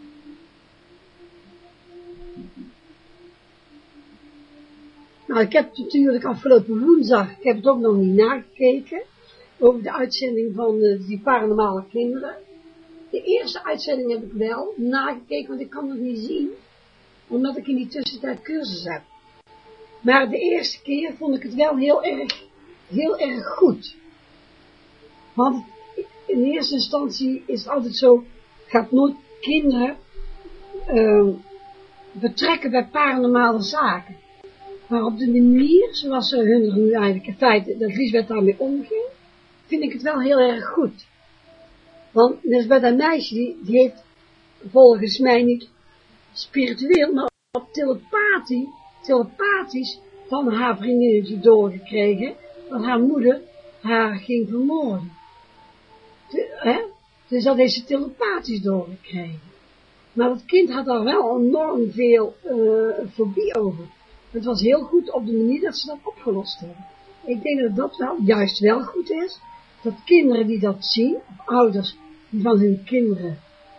Nou, ik heb natuurlijk afgelopen woensdag, ik heb het ook nog niet nagekeken, over de uitzending van uh, die paranormale kinderen. De eerste uitzending heb ik wel nagekeken, want ik kan het niet zien, omdat ik in die tussentijd cursus heb. Maar de eerste keer vond ik het wel heel erg, heel erg goed. Want in eerste instantie is het altijd zo, gaat nooit kinderen uh, betrekken bij paranormale zaken. Maar op de manier, zoals ze hun nu eigenlijk in feite, de Liesbeth daarmee omging, vind ik het wel heel erg goed. Want net bij dat meisje, die, die heeft volgens mij niet spiritueel, maar op telepathie, telepathisch van haar vriendinnetje doorgekregen, dat haar moeder haar ging vermoorden. De, hè? Dus dat heeft ze telepathisch doorgekregen. Maar het kind had daar wel enorm veel uh, fobie over. Het was heel goed op de manier dat ze dat opgelost hebben. Ik denk dat dat wel juist wel goed is, dat kinderen die dat zien, of ouders die van hun kinderen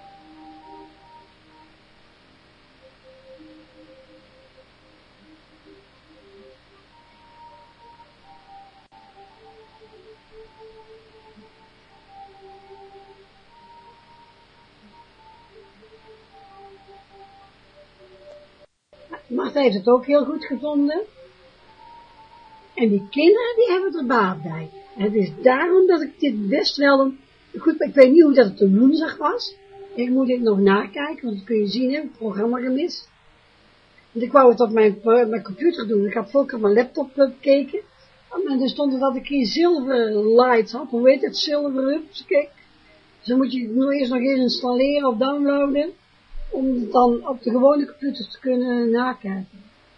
Martha heeft het ook heel goed gevonden. En die kinderen, die hebben er baat bij. En het is daarom dat ik dit best wel een... Goed, ik weet niet hoe dat het een woensdag was. Ik moet dit nog nakijken, want dat kun je zien, ik heb het programma gemist. Want ik wou het op mijn, mijn computer doen. Ik had vroeger op mijn laptop gekeken. En er stond er dat ik hier zilver lights had. Hoe heet het? Zilver ups. Kijk. Dus dan moet je het nu eerst nog eens installeren of downloaden. Om het dan op de gewone computer te kunnen nakijken.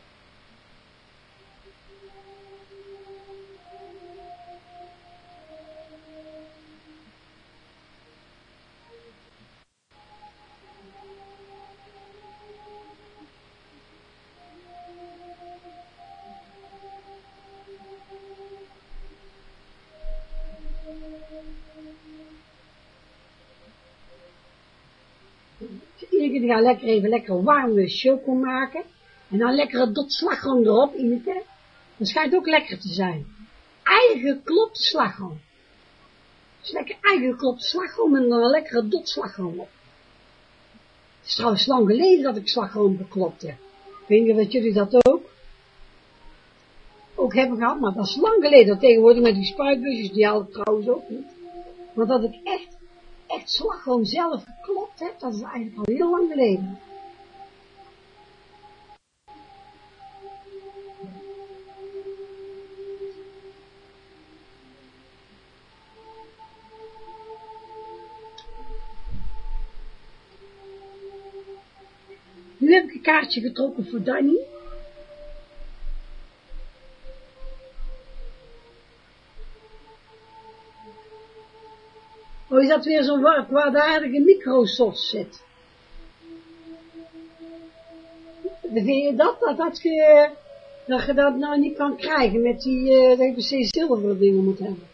Ik ga lekker even lekker warme choco maken. En dan lekker een dot slagroom erop, Ineke. Dat schijnt ook lekker te zijn. Eigen geklopte slagroom. is lekker eingeklopt slagroom en dan een lekkere dot slagroom op. Het is trouwens lang geleden dat ik slagroom geklopt heb. Ik weet niet of jullie dat ook, ook hebben gehad, maar dat is lang geleden. Tegenwoordig met die spuitbusjes, die hadden trouwens ook niet. Maar dat ik echt, echt slagroom zelf geklopt heb, dat is eigenlijk al heel lang geleden. Nu heb ik een kaartje getrokken voor Danny. Oh, is dat weer zo'n kwaadaardige Microsoft zit? Vind je dat, dat, dat, je, dat je dat nou niet kan krijgen met die, uh, dat je precies zilveren dingen moet hebben?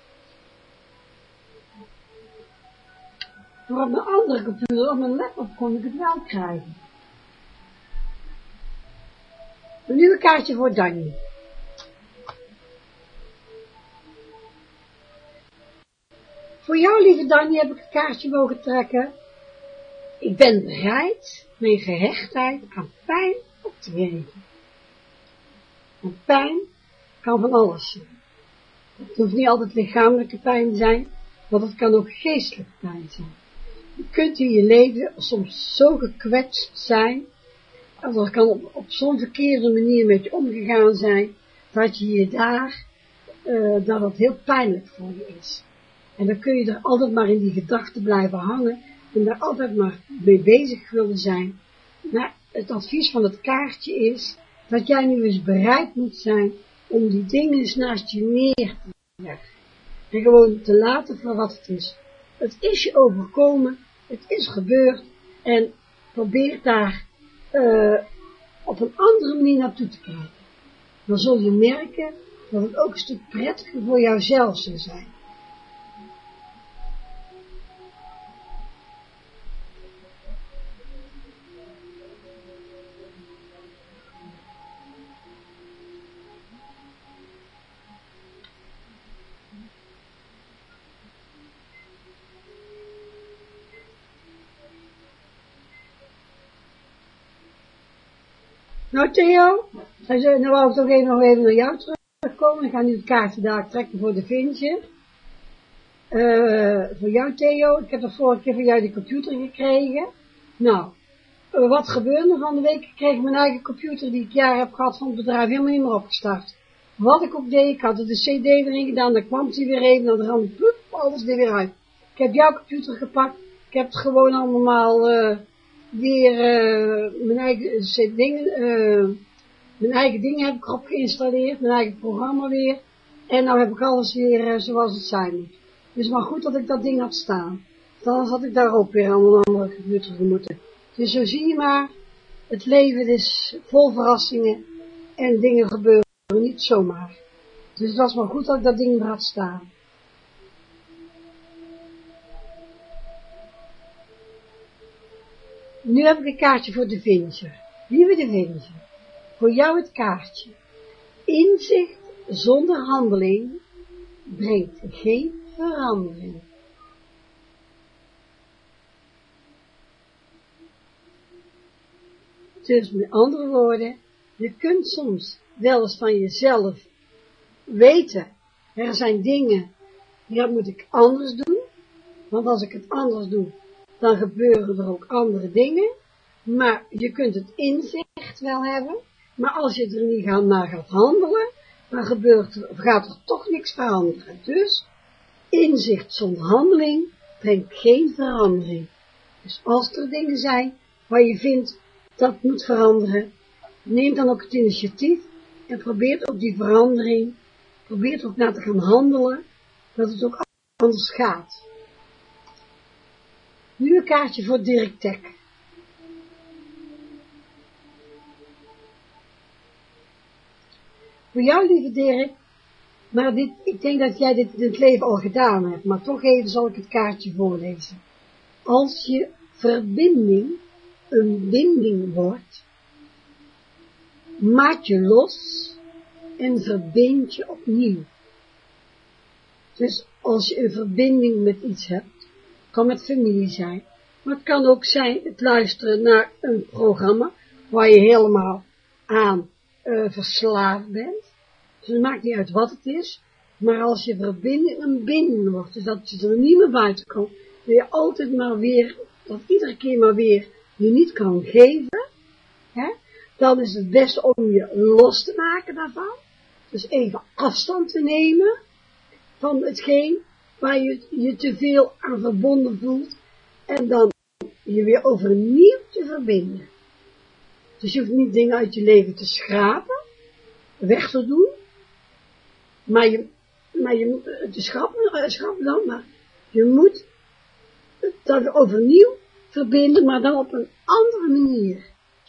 Maar op mijn andere computer, op mijn laptop kon ik het wel krijgen. Een nieuwe kaartje voor Danny. Voor jou, lieve Danny, heb ik het kaartje mogen trekken. Ik ben bereid mijn gehechtheid aan pijn op te geven. En pijn kan van alles zijn. Het hoeft niet altijd lichamelijke pijn te zijn, maar het kan ook geestelijke pijn zijn. Je kunt in je leven soms zo gekwetst zijn, en er kan op, op zo'n verkeerde manier met je omgegaan zijn, dat je je daar, uh, dat het heel pijnlijk voor je is. En dan kun je er altijd maar in die gedachten blijven hangen, en daar altijd maar mee bezig willen zijn. Maar het advies van het kaartje is, dat jij nu eens bereid moet zijn, om die dingen eens naast je neer te leggen. En gewoon te laten voor wat het is. Het is je overkomen, het is gebeurd, en probeer daar Uh, op een andere manier naartoe te kijken. Dan zul je merken dat het ook een stuk prettiger voor jouzelf zal zijn. Nou Theo, nou wou ik toch even nog even naar jou terugkomen. Ik ga nu het kaartje daar trekken voor de Vinsje. Uh, voor jou Theo, ik heb de vorige keer van jou die computer gekregen. Nou, uh, wat gebeurde van de week? Ik kreeg mijn eigen computer die ik jaar heb gehad van het bedrijf helemaal niet meer opgestart. Wat ik ook deed, ik had er de cd erin gedaan, dan kwam ze weer even, dan ramde ploep, alles er weer uit. Ik heb jouw computer gepakt, ik heb het gewoon allemaal uh, weer uh, mijn eigen dingen, uh, mijn eigen dingen heb ik erop geïnstalleerd, mijn eigen programma weer. En nou heb ik alles weer uh, zoals het zijn moet. Dus maar goed dat ik dat ding had staan. Dan had ik daar ook weer aan een andere computer moeten. Dus zo zie je maar, het leven is vol verrassingen en dingen gebeuren niet zomaar. Dus het was maar goed dat ik dat ding er had staan. Nu heb ik een kaartje voor de Vinsje. Lieve de Vinsje, voor jou het kaartje. Inzicht zonder handeling brengt geen verandering. Dus met andere woorden, je kunt soms wel eens van jezelf weten, er zijn dingen, die moet ik anders doen, want als ik het anders doe, dan gebeuren er ook andere dingen, maar je kunt het inzicht wel hebben, maar als je er niet naar gaat handelen, dan gebeurt er, gaat er toch niks veranderen. Dus, inzicht zonder handeling brengt geen verandering. Dus als er dingen zijn waar je vindt dat moet veranderen, neem dan ook het initiatief en probeer ook die verandering, probeer ook naar te gaan handelen, dat het ook anders gaat. Nu een kaartje voor Dirk Tek. Voor jou, lieve Dirk, maar dit, ik denk dat jij dit in het leven al gedaan hebt, maar toch even zal ik het kaartje voorlezen. Als je verbinding een binding wordt, maak je los en verbind je opnieuw. Dus als je een verbinding met iets hebt. Het kan met familie zijn, maar het kan ook zijn het luisteren naar een programma waar je helemaal aan uh, verslaafd bent. Dus het maakt niet uit wat het is, maar als je verbinding een binding wordt, dus dat je er niet meer buiten komt, dat je altijd maar weer, dat iedere keer maar weer je niet kan geven, hè, dan is het beste om je los te maken daarvan. Dus even afstand te nemen van hetgeen waar je je te veel aan verbonden voelt en dan je weer overnieuw te verbinden. Dus je hoeft niet dingen uit je leven te schrapen, weg te doen, maar je, maar je te schrappen, schrappen dan, maar je moet dat overnieuw verbinden, maar dan op een andere manier.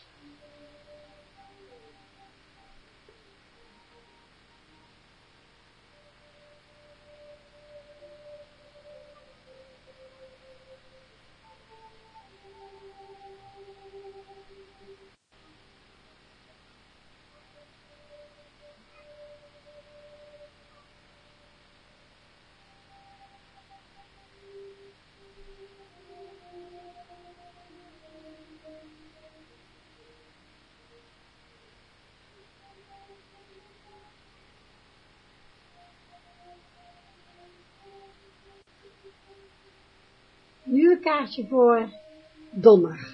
Nu een kaartje voor donderdag.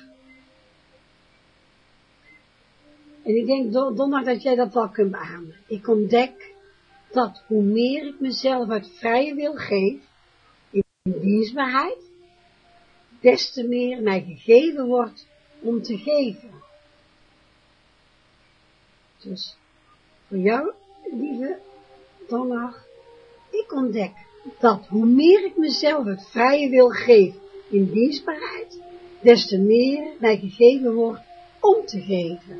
En ik denk donderdag dat jij dat wel kunt beamen. Ik ontdek dat hoe meer ik mezelf uit vrije wil geef, in dienstbaarheid, des te meer mij gegeven wordt om te geven. Dus voor jou, lieve donderdag, ik ontdek dat hoe meer ik mezelf het vrije wil geef in dienstbaarheid, des te meer mij gegeven wordt om te geven.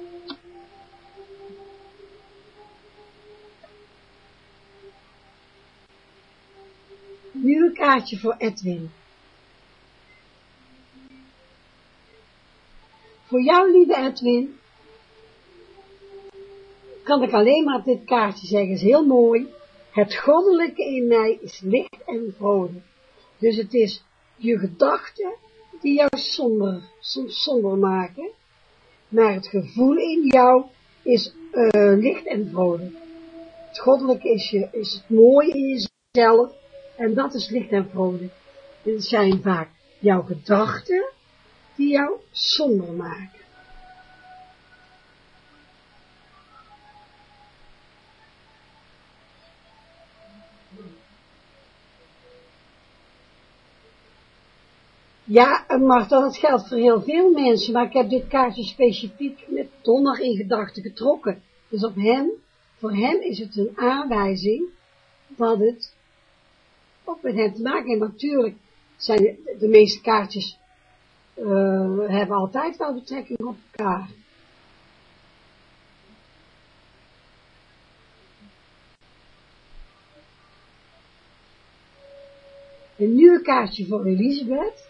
Nu een kaartje voor Edwin. Voor jou, lieve Edwin, kan ik alleen maar dit kaartje zeggen, is heel mooi. Het goddelijke in mij is licht en vrolijk. Dus het is je gedachten die jou somber, soms somber maken, maar het gevoel in jou is uh, licht en vrolijk. Het goddelijke is, je, is het mooie in jezelf en dat is licht en vrolijk. Het zijn vaak jouw gedachten die jou somber maken. Ja, Martha, dat geldt voor heel veel mensen, maar ik heb dit kaartje specifiek met donderdag in gedachten getrokken. Dus op hem, voor hem is het een aanwijzing dat het ook met hem te maken heeft. Natuurlijk zijn de, de meeste kaartjes, uh, hebben altijd wel betrekking op elkaar. Een nieuw kaartje voor Elisabeth.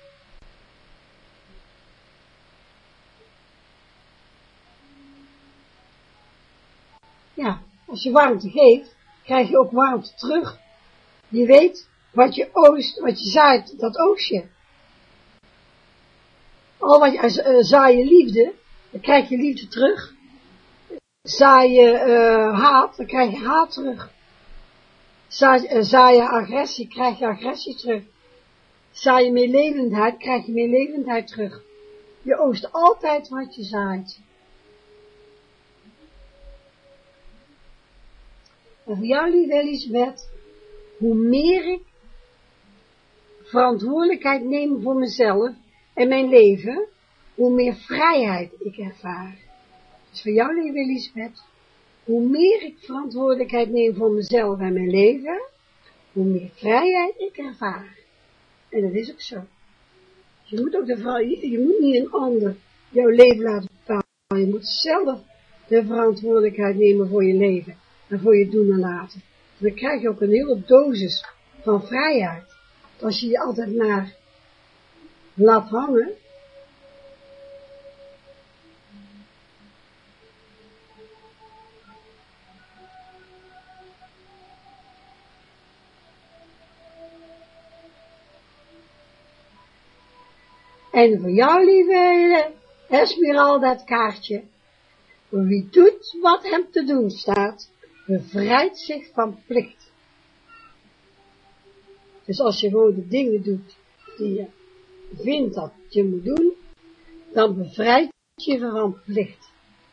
Ja, als je warmte geeft, krijg je ook warmte terug. Je weet, wat je oost, wat je zaait, dat oogst je. Al wat je, uh, zaai je liefde, dan krijg je liefde terug. Zaai je uh, haat, dan krijg je haat terug. Zaai, uh, zaai je agressie, krijg je agressie terug. Zaai je meelevendheid, krijg je meelevendheid terug. Je oogst altijd wat je zaait. En voor jou, lieve Elisabeth, hoe meer ik verantwoordelijkheid neem voor mezelf en mijn leven, hoe meer vrijheid ik ervaar. Dus voor jou, lieve Elisabeth, hoe meer ik verantwoordelijkheid neem voor mezelf en mijn leven, hoe meer vrijheid ik ervaar. En dat is ook zo. Je moet ook de vrijheid, je moet niet een ander jouw leven laten bepalen. Je moet zelf de verantwoordelijkheid nemen voor je leven en voor je doen en laten. Dan krijg je ook een hele dosis van vrijheid. Als je je altijd maar laat hangen, En voor jou, lieve Esmeralda, het kaartje. Wie doet wat hem te doen staat, bevrijdt zich van plicht. Dus als je gewoon de dingen doet die je vindt dat je moet doen, dan bevrijd je van plicht.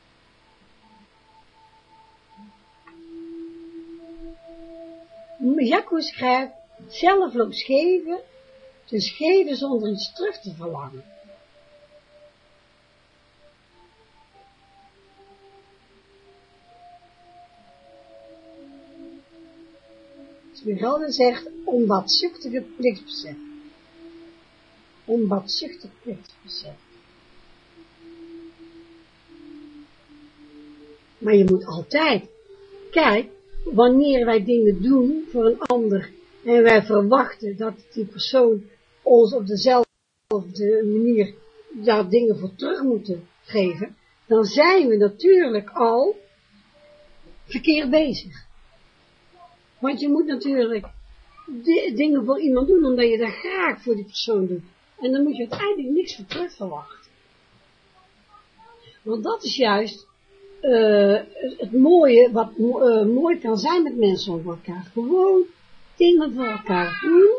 Jacco schrijft, zelfloos geven, dus geven zonder iets terug te verlangen. Smiralda zegt, onbaatzuchtige plichtbesef. Onbaatzuchtig plichtbesef. Maar je moet altijd, kijk, wanneer wij dingen doen voor een ander en wij verwachten dat die persoon ons op dezelfde manier daar dingen voor terug moeten geven, dan zijn we natuurlijk al verkeerd bezig. Want je moet natuurlijk dingen voor iemand doen, omdat je dat graag voor die persoon doet. En dan moet je uiteindelijk niks voor terug verwachten. Want dat is juist uh, het mooie, wat uh, mooi kan zijn met mensen over elkaar. Gewoon dingen voor elkaar doen,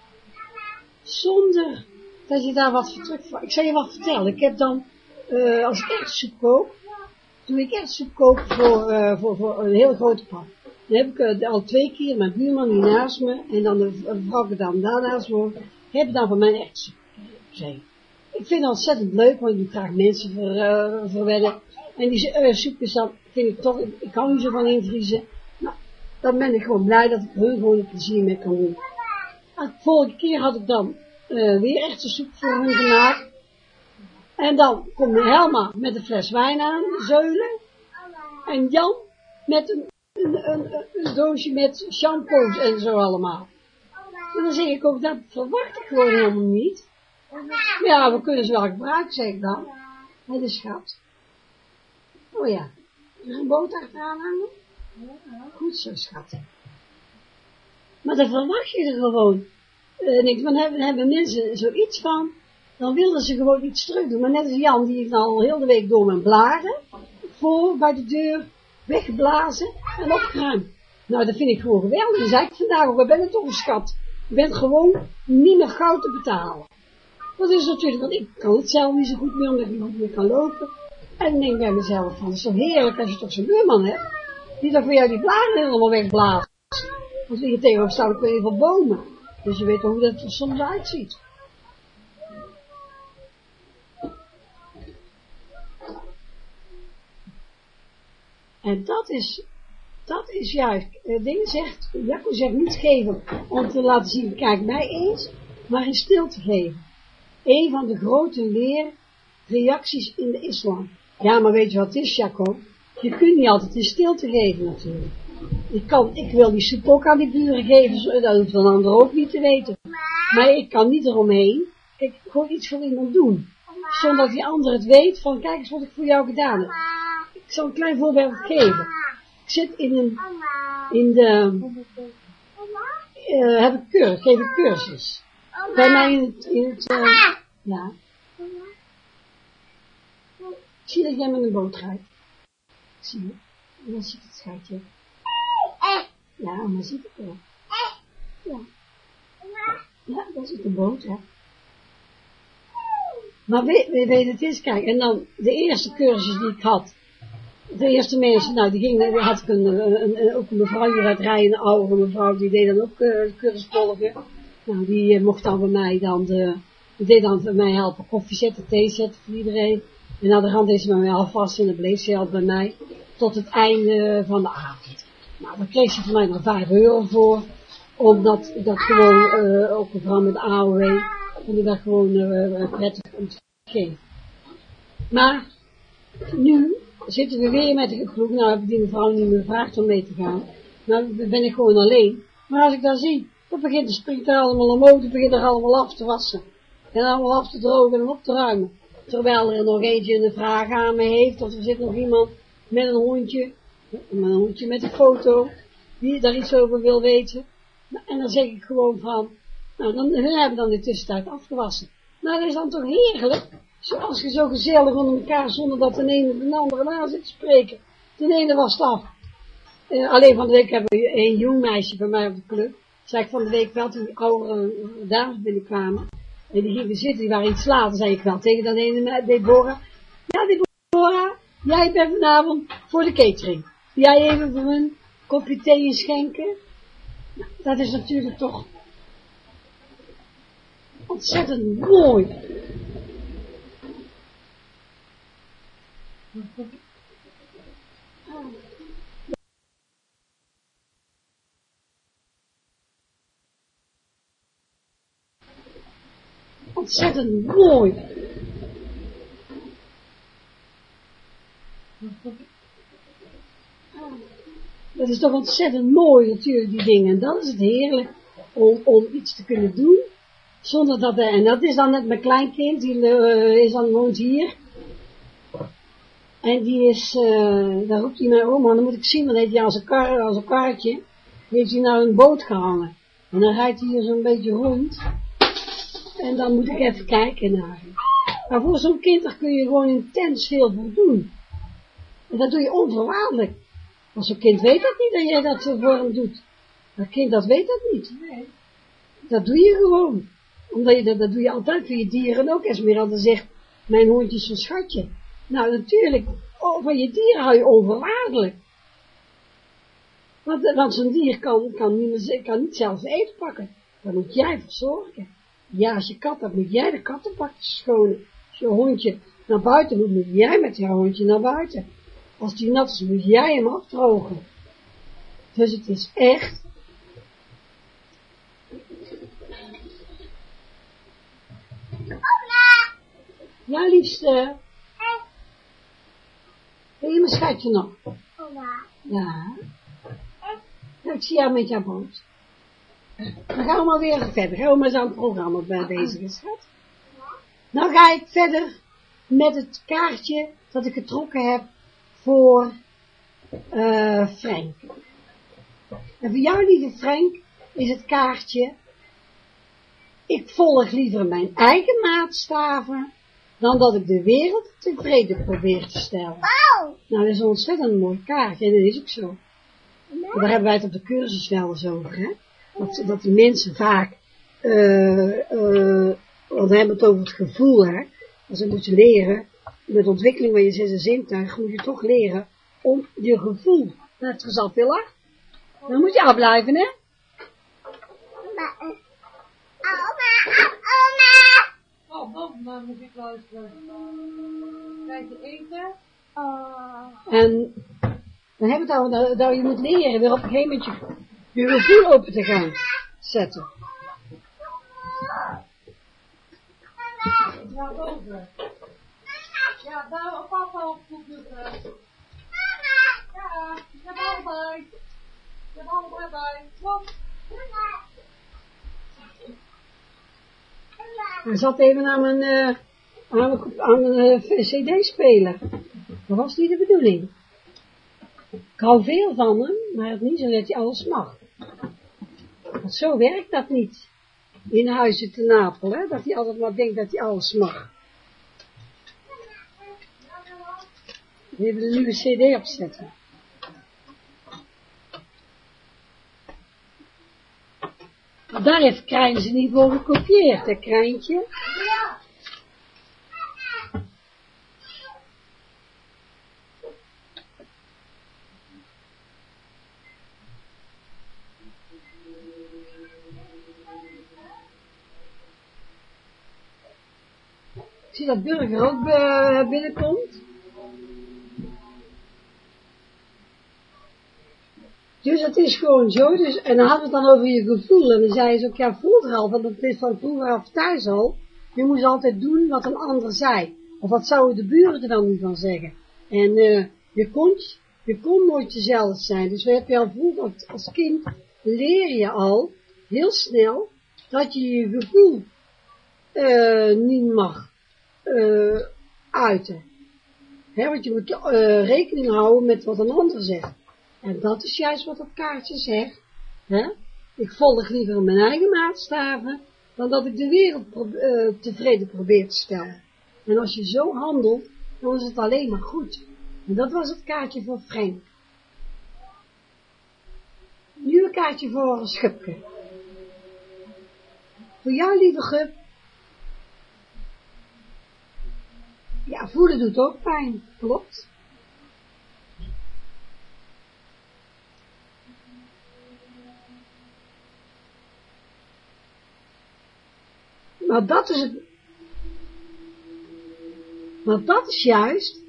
zonder dat je daar wat voor terug verwacht. Ik zal je wat vertellen. Ik heb dan, uh, als ik echt soep kook, toen ik echt soep kook voor, uh, voor, voor een heel grote pan. Dan heb ik uh, al twee keer mijn buurman die naast me, en dan de vrouw die dan daarnaast woont, heb dan van mijn echt soep gezegd. Ik vind het ontzettend leuk, want ik doe graag mensen ver, uh, verwennen. En die uh, soepjes dan, vind ik toch, ik hou niet zo van invriezen. Nou, dan ben ik gewoon blij dat ik hun gewoon een plezier mee kan doen. Nou, de vorige keer had ik dan uh, weer echt een soep voor hun gemaakt. En dan komt Helma met een fles wijn aan, zeulen. En Jan met een, een, een, een doosje met shampoos en zo allemaal. En dan zeg ik ook, dat verwacht ik gewoon helemaal niet. Ja, we kunnen ze wel gebruiken, zeg ik dan. Met de schat. Oh ja, er een boot achteraan hangen? Goed zo, schat. Maar dan verwacht je er gewoon uh, niks. Want hebben, hebben mensen zoiets van, dan willen ze gewoon iets terug doen. Maar net als Jan, die heeft al heel de week door mijn blaren voor bij de deur weggeblazen en opgeruimd. Nou, dat vind ik gewoon geweldig. Dan zei ik vandaag ook, we bent toch een schat. Je bent gewoon niet meer goud te betalen. Dat is natuurlijk, want ik kan het zelf niet zo goed meer, omdat ik niet meer kan lopen. En dan denk ik bij mezelf van, het is toch heerlijk als je toch zo'n buurman hebt, die dan voor jou die blaren helemaal wegblaast. Want hier tegenover staan ook weer van bomen. Dus je weet hoe dat er soms uitziet. En dat is, dat is juist, uh, dingen zegt, Jacco zegt niet geven om te laten zien, kijk mij eens, maar in stilte geven. Een van de grote leerreacties in de islam. Ja, maar weet je wat het is, Jacco? Je kunt niet altijd in stilte geven natuurlijk. Ik kan, ik wil die soep ook aan die buren geven, dat hoeft een ander ook niet te weten. Maar ik kan niet eromheen, kijk, gewoon iets voor iemand doen. Zonder die ander het weet, van kijk eens wat ik voor jou gedaan heb. Ik zal een klein voorbeeld geven. Ik zit in een, in de, uh, heb ik cursus, geef ik cursus. Bij mij in het, in het uh, ja. Ik zie dat jij met een boot rijdt. Ik zie je. En dan ziet het schatje. Ja, maar ziet het wel. Ja. Ja, daar zit een boot, hè. Maar weet, weet, weet het is, kijk, en dan de eerste cursus die ik had, de eerste mensen, nou, die ging, die had ik een, een, een, ook een mevrouw hier uit Rijen, een oudere mevrouw, die deed dan ook uh, cursus volgen. Nou, die uh, mocht dan bij mij dan, de, die deed dan bij mij helpen koffie zetten, thee zetten voor iedereen. En aan de hand deed ze bij mij alvast en dan bleef ze helpen bij mij tot het einde van de avond. Nou, dan kreeg ze van mij nog vijf euro voor, omdat ik dat gewoon, uh, ook een vrouw met A O W, vond ik dat gewoon uh, prettig om te geven. Maar, nu zitten we weer met een groep, nou heb ik die mevrouw niet meer gevraagd om mee te gaan. Nou, dan ben ik gewoon alleen. Maar als ik dat zie, dan begint de springt er allemaal omhoog, dan begint er allemaal af te wassen. En allemaal af te drogen en op te ruimen. Terwijl er nog eentje een vraag aan me heeft, of er zit nog iemand met een hondje, met een hondje met een foto, die daar iets over wil weten. En dan zeg ik gewoon van, nou, dan, hun hebben dan de tussentijd afgewassen. Nou, dat is dan toch heerlijk. Als je zo gezellig onder elkaar, zonder dat de ene de andere aan zit te spreken. De ene was af. Uh, alleen van de week hebben we een jong meisje bij mij op de club. Zei ik van de week wel, toen die oudere dames binnenkwamen. En die gingen zitten, die waren iets later, zei ik wel tegen dat ene Deborah. Ja, Deborah, jij bent vanavond voor de catering. Jij even voor een kopje thee inschenken. Nou, dat is natuurlijk toch ontzettend mooi. Ontzettend mooi. Dat is toch ontzettend mooi natuurlijk, die dingen. Dat is het heerlijk om, om iets te kunnen doen. Zonder dat, en dat is dan net mijn kleinkind, die uh, is dan woont hier. En die is, uh, daar roept hij mij om, dan moet ik zien, dan heeft hij aan zijn, kar, aan zijn karretje, heeft hij naar een boot gehangen. En dan rijdt hij hier zo'n beetje rond. En dan moet ik even kijken naar hem. Maar voor zo'n kind, daar kun je gewoon intens veel voor doen. En dat doe je onvoorwaardelijk. Want zo'n kind weet dat niet, dat jij dat voor hem doet. Dat kind, dat weet dat niet. Nee. Dat doe je gewoon. Omdat je dat, dat doe je altijd voor je dieren ook. Esmeralda zegt, mijn hondje is een schatje. Nou, natuurlijk, oh, van je dieren hou je onvoorwaardelijk. Want, want zo'n dier kan, kan, niet, kan niet zelf eten pakken. Daar moet jij voor zorgen. Ja, als je kat hebt, moet jij de kattenbak schonen. Als je hondje naar buiten moet, moet jij met je hondje naar buiten. Als die nat is, moet jij hem afdrogen. Dus het is echt... Ja, liefste. Ben je mijn schatje nog? Ja. Ja, ik zie jou met jouw boot. Dan gaan we maar weer verder. Gaan we maar eens aan het programma bij bezig, schat. Nou ga ik verder met het kaartje dat ik getrokken heb voor uh, Frank. En voor jou, lieve Frank, is het kaartje: ik volg liever mijn eigen maatstaven dan dat ik de wereld tevreden probeer te stellen. Oh. Nou, dat is een ontzettend mooi kaartje en dat is ook zo. Nee. Daar hebben wij het op de cursus wel eens over, hè. Dat, dat die mensen vaak, uh, uh, want we hebben het over het gevoel, hè. Als we moeten leren, met de ontwikkeling van je zesde zintuig, moet je toch leren om je gevoel, net gezat willen, dan moet je afblijven, hè. Oma, oma, oma. Oh, Bob, moet ik luisteren. Kijk, je eten. Oh. En dan hebben we het over dat, dat je moet leren weer op een gegeven moment je, je gevoel open te gaan zetten. Ja, boven. Ja, daar op papa op zoeken. Ja, ik heb allebei. Ik heb allebei bij. Kom. Hij zat even aan mijn, uh, aan mijn, aan mijn uh, cd-speler. Dat was niet de bedoeling. Ik hou veel van hem, maar het niet zo dat hij alles mag. Want zo werkt dat niet. In huizen te Napel, hè, dat hij altijd maar denkt dat hij alles mag. We hebben een nieuwe cd opzetten. Daar heeft Krijn ze niet voor gekopieerd, hè, Krijntje? Ja. Ik zie dat Burger ook uh, binnenkomt. Dus het is gewoon zo, dus, en dan hadden we het dan over je gevoel, en dan zei ze ook, ja, vroeger al, want dat is van vroeger af thuis al, je moest altijd doen wat een ander zei, of wat zouden de buren er dan niet van zeggen, en uh, je kon, je kon nooit jezelf zijn, dus we hebben je al vroeger, als kind, leer je al, heel snel, dat je je gevoel uh, niet mag uh, uiten, hè, want je moet uh, rekening houden met wat een ander zegt. En dat is juist wat dat kaartje zegt. Hè? Ik volg liever mijn eigen maatstaven dan dat ik de wereld pro uh, tevreden probeer te stellen. En als je zo handelt, dan is het alleen maar goed. En dat was het kaartje voor Frank. Nu een kaartje voor Schupke. Voor jou, lieve Gup. Ja, voelen doet ook pijn, klopt. Maar dat is het. Maar dat is juist.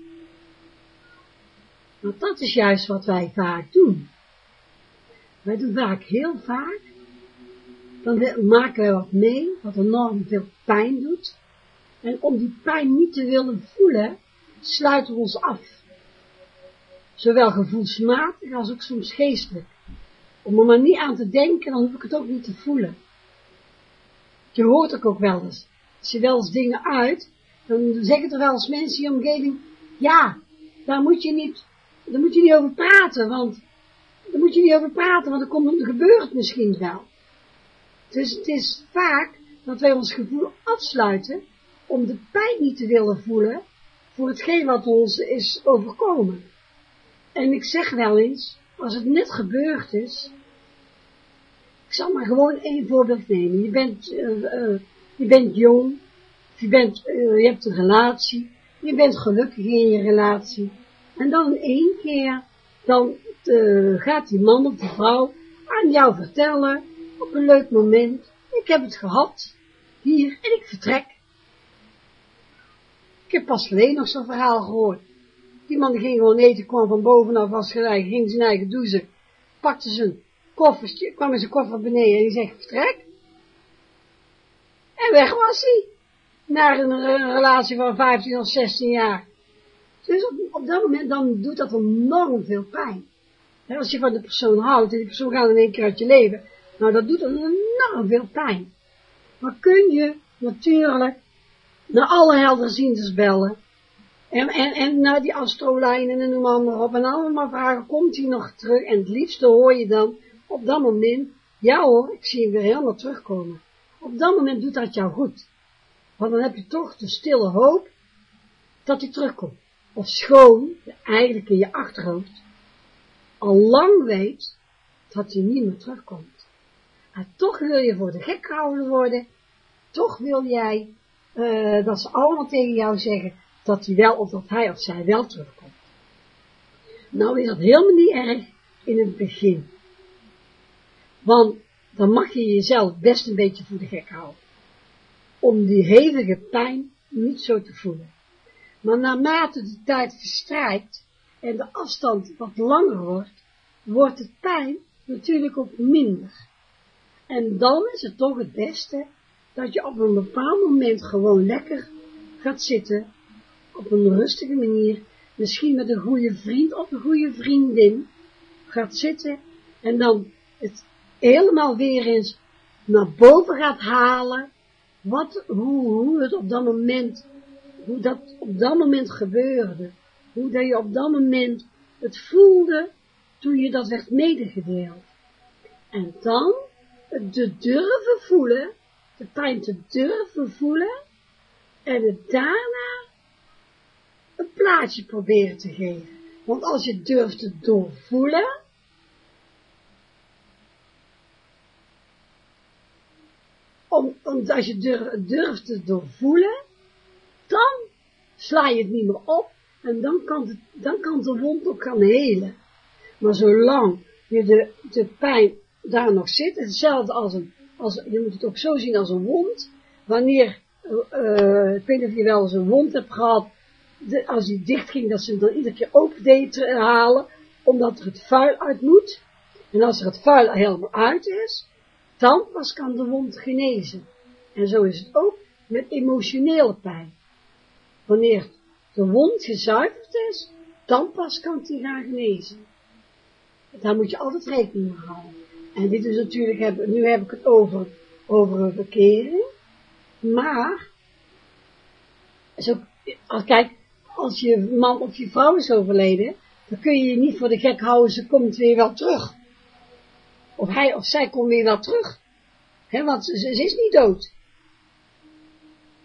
Maar dat is juist wat wij vaak doen. Wij doen vaak heel vaak. Dan maken wij wat mee, wat enorm veel pijn doet. En om die pijn niet te willen voelen, sluiten we ons af. Zowel gevoelsmatig als ook soms geestelijk. Om er maar niet aan te denken, dan hoef ik het ook niet te voelen. Je hoort ook, ook wel eens. Als je wel eens dingen uit, dan zeggen er wel eens mensen in je omgeving, ja, daar moet je niet, daar moet je niet over praten, want, daar moet je niet over praten, want er komt, er gebeurt misschien wel. Dus het is vaak dat wij ons gevoel afsluiten, om de pijn niet te willen voelen, voor hetgeen wat ons is overkomen. En ik zeg wel eens, als het net gebeurd is, ik zal maar gewoon één voorbeeld nemen. Je bent, uh, uh, je bent jong, je, bent, uh, je hebt een relatie, je bent gelukkig in je relatie. En dan in één keer, dan uh, gaat die man of die vrouw aan jou vertellen, op een leuk moment, ik heb het gehad, hier, en ik vertrek. Ik heb pas geleden nog zo'n verhaal gehoord. Die man die ging gewoon eten, kwam van bovenaf, was gelijk, ging zijn eigen douche, pakte zijn koffertje, kwam in zijn koffer beneden en die zegt, vertrek. En weg was hij. Na een, een relatie van vijftien of zestien jaar. Dus op, op dat moment, dan doet dat enorm veel pijn. En als je van de persoon houdt, en die persoon gaat in één keer uit je leven, nou dat doet enorm veel pijn. Maar kun je natuurlijk naar alle helderzienders bellen, en, en, en naar die astrolijnen en noem maar op, en allemaal vragen, komt hij nog terug, en het liefste hoor je dan, op dat moment, ja hoor, ik zie hem weer helemaal terugkomen. Op dat moment doet dat jou goed. Want dan heb je toch de stille hoop, dat hij terugkomt. Of schoon, eigenlijk in je achterhoofd, al lang weet, dat hij niet meer terugkomt. En toch wil je voor de gek gehouden worden, toch wil jij, uh, dat ze allemaal tegen jou zeggen, dat hij wel, of dat hij of zij wel terugkomt. Nou is dat helemaal niet erg in het begin. Want dan mag je jezelf best een beetje voor de gek houden. Om die hevige pijn niet zo te voelen. Maar naarmate de tijd verstrijkt en de afstand wat langer wordt, wordt de pijn natuurlijk ook minder. En dan is het toch het beste dat je op een bepaald moment gewoon lekker gaat zitten, op een rustige manier, misschien met een goede vriend of een goede vriendin, gaat zitten en dan het helemaal weer eens naar boven gaat halen, wat, hoe, hoe het op dat moment, hoe dat op dat moment gebeurde, hoe dat je op dat moment het voelde, toen je dat werd medegedeeld. En dan te durven voelen, de pijn te durven voelen, en het daarna een plaatje proberen te geven. Want als je durft te doorvoelen, om, om, als je durf, durft te doorvoelen, dan sla je het niet meer op, en dan kan, de, dan kan de wond ook gaan helen. Maar zolang je de, de pijn daar nog zit, hetzelfde als een, als, je moet het ook zo zien als een wond, wanneer, uh, ik weet niet of je wel eens een wond hebt gehad, de, als die dicht ging, dat ze hem dan iedere keer open deed te halen, omdat er het vuil uit moet, en als er het vuil helemaal uit is, dan pas kan de wond genezen. En zo is het ook met emotionele pijn. Wanneer de wond gezuiverd is, dan pas kan die gaan genezen. Daar moet je altijd rekening mee houden. En dit is natuurlijk, nu heb ik het over, over een verkering, maar, zo, als, kijk, als je man of je vrouw is overleden, dan kun je je niet voor de gek houden, ze komt weer wel terug. Of hij of zij komt weer wel terug. He, want ze, ze is niet dood.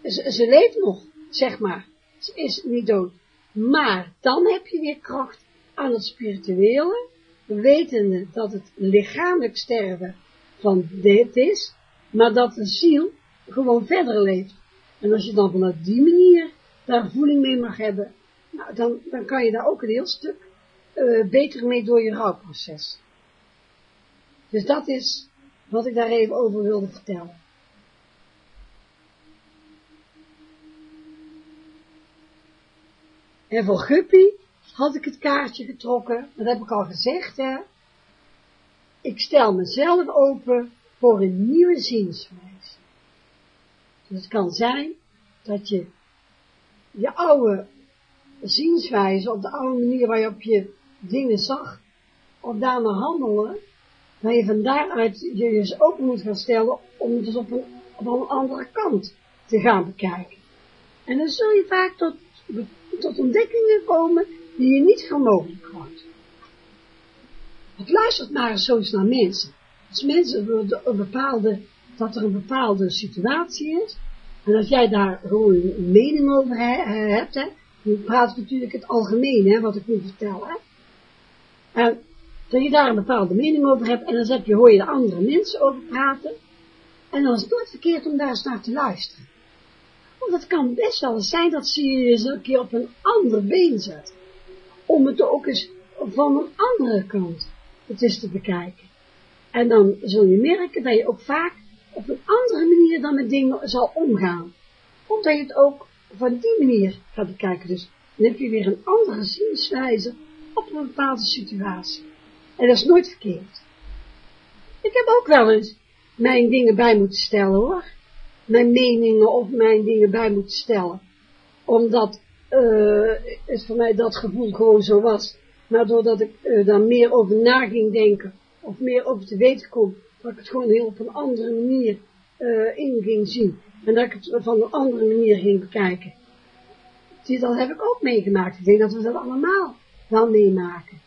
Ze, ze leeft nog, zeg maar. Ze is niet dood. Maar dan heb je weer kracht aan het spirituele, wetende dat het lichamelijk sterven van dit is, maar dat de ziel gewoon verder leeft. En als je dan vanuit die manier daar voeling mee mag hebben, nou, dan, dan kan je daar ook een heel stuk uh, beter mee door je rouwproces. Dus dat is wat ik daar even over wilde vertellen. En voor Guppy had ik het kaartje getrokken, dat heb ik al gezegd, hè. Ik stel mezelf open voor een nieuwe zienswijze. Dus het kan zijn dat je je oude zienswijze, op de oude manier waarop je dingen zag, of daarna handelen, dat je van daaruit je dus open moet gaan stellen om het dus op een, op een andere kant te gaan bekijken. En dan zul je vaak tot, tot ontdekkingen komen die je niet voor mogelijk houdt. Het luistert maar eens zo eens naar mensen. Als mensen een bepaalde, dat er een bepaalde situatie is, en dat jij daar gewoon een mening over he, hebt, hè, nu praat ik natuurlijk het algemeen, hè, wat ik nu vertel, hè. En dat je daar een bepaalde mening over hebt, en dan heb je, hoor je de andere mensen over praten, en dan is het nooit verkeerd om daar eens naar te luisteren. Want het kan best wel eens zijn dat ze je eens een keer op een ander been zet, om het ook eens van een andere kant het is te bekijken. En dan zul je merken dat je ook vaak op een andere manier dan met dingen zal omgaan. Omdat je het ook van die manier gaat bekijken. Dus dan heb je weer een andere zienswijze op een bepaalde situatie. En dat is nooit verkeerd. Ik heb ook wel eens mijn dingen bij moeten stellen, hoor. Mijn meningen of mijn dingen bij moeten stellen. Omdat uh, het voor mij dat gevoel gewoon zo was. Maar doordat ik uh, daar meer over na ging denken, of meer over te weten kom, dat ik het gewoon heel op een andere manier uh, in ging zien. En dat ik het van een andere manier ging bekijken. Die, dat heb ik ook meegemaakt. Ik denk dat we dat allemaal wel meemaken.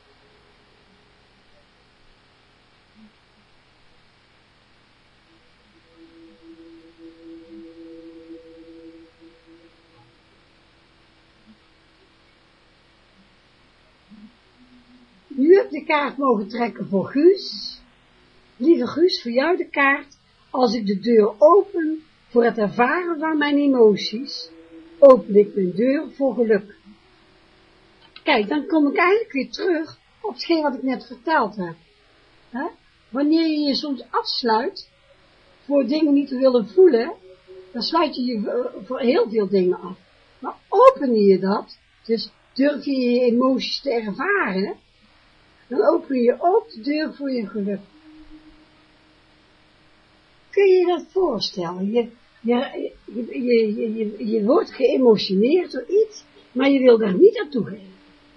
Nu heb ik de kaart mogen trekken voor Guus. Lieve Guus, voor jou de kaart. Als ik de deur open voor het ervaren van mijn emoties, open ik mijn deur voor geluk. Kijk, dan kom ik eigenlijk weer terug op hetgeen wat ik net verteld heb. He? Wanneer je je soms afsluit voor dingen niet te willen voelen, dan sluit je je voor heel veel dingen af. Maar open je dat, dus durf je je emoties te ervaren, dan open je ook de deur voor je geluk. Kun je je dat voorstellen? Je, je, je, je, je, je wordt geëmotioneerd door iets, maar je wil daar niet aan toegeven.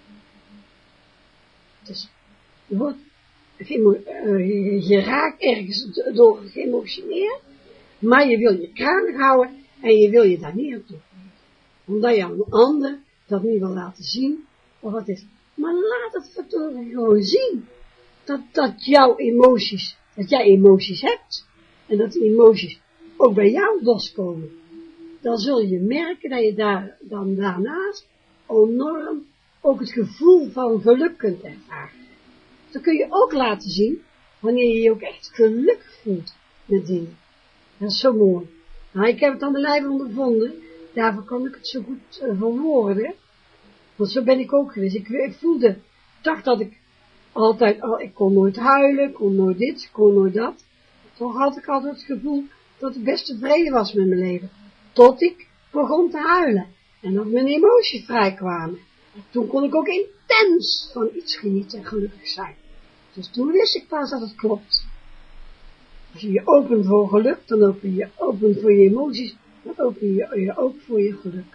Dus je, wordt, je, je raakt ergens door geëmotioneerd, maar je wil je kranig houden en je wil je daar niet aan toegeven. Omdat je aan een ander dat niet wil laten zien, of wat is. Maar laat het verdorie gewoon zien, dat, dat jouw emoties, dat jij emoties hebt, en dat die emoties ook bij jou loskomen. Dan zul je merken dat je daar, dan daarnaast enorm ook het gevoel van geluk kunt ervaren. Dan kun je ook laten zien, wanneer je je ook echt gelukkig voelt met dingen. Dat is zo mooi. Nou, ik heb het aan de lijve ondervonden, daarvoor kan ik het zo goed uh, verwoorden. Want zo ben ik ook geweest. Ik, ik voelde, dacht dat ik altijd, oh, ik kon nooit huilen, ik kon nooit dit, ik kon nooit dat. Toch had ik altijd het gevoel dat ik best tevreden was met mijn leven. Tot ik begon te huilen. En dat mijn emoties vrij kwamen. Toen kon ik ook intens van iets genieten en gelukkig zijn. Dus toen wist ik pas dat het klopt. Als je je opent voor geluk, dan open je open voor je emoties, dan open je je ook voor je geluk.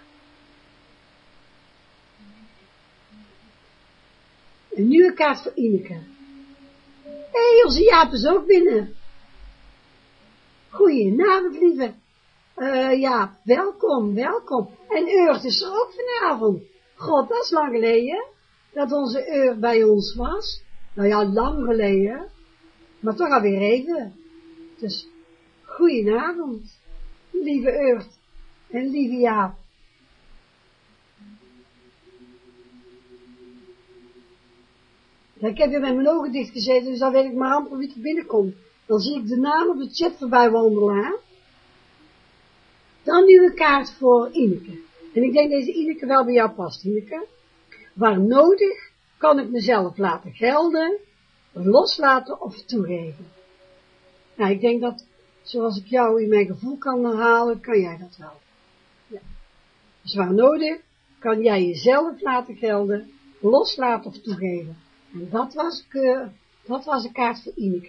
Een nieuwe kaart voor Ineke. Hé, hey, onze Jaap is ook binnen. Goedenavond, lieve. Uh, Jaap, welkom, welkom. En Urt is er ook vanavond. God, dat is lang geleden, dat onze Urt bij ons was. Nou ja, lang geleden, maar toch alweer even. Dus, goedenavond, lieve Urt. En lieve Jaap. Ja, ik heb weer met mijn ogen dicht gezeten, dus dan weet ik maar amper wie er binnenkomt. Dan zie ik de naam op het chat voorbij wandelen, hè. Dan nu een kaart voor Ineke. En ik denk deze Ineke wel bij jou past, Ineke. Waar nodig kan ik mezelf laten gelden, loslaten of toegeven. Nou, ik denk dat, zoals ik jou in mijn gevoel kan halen, kan jij dat wel. Ja. Dus waar nodig kan jij jezelf laten gelden, loslaten of toegeven. En dat was, uh, dat was een kaart voor Ineke.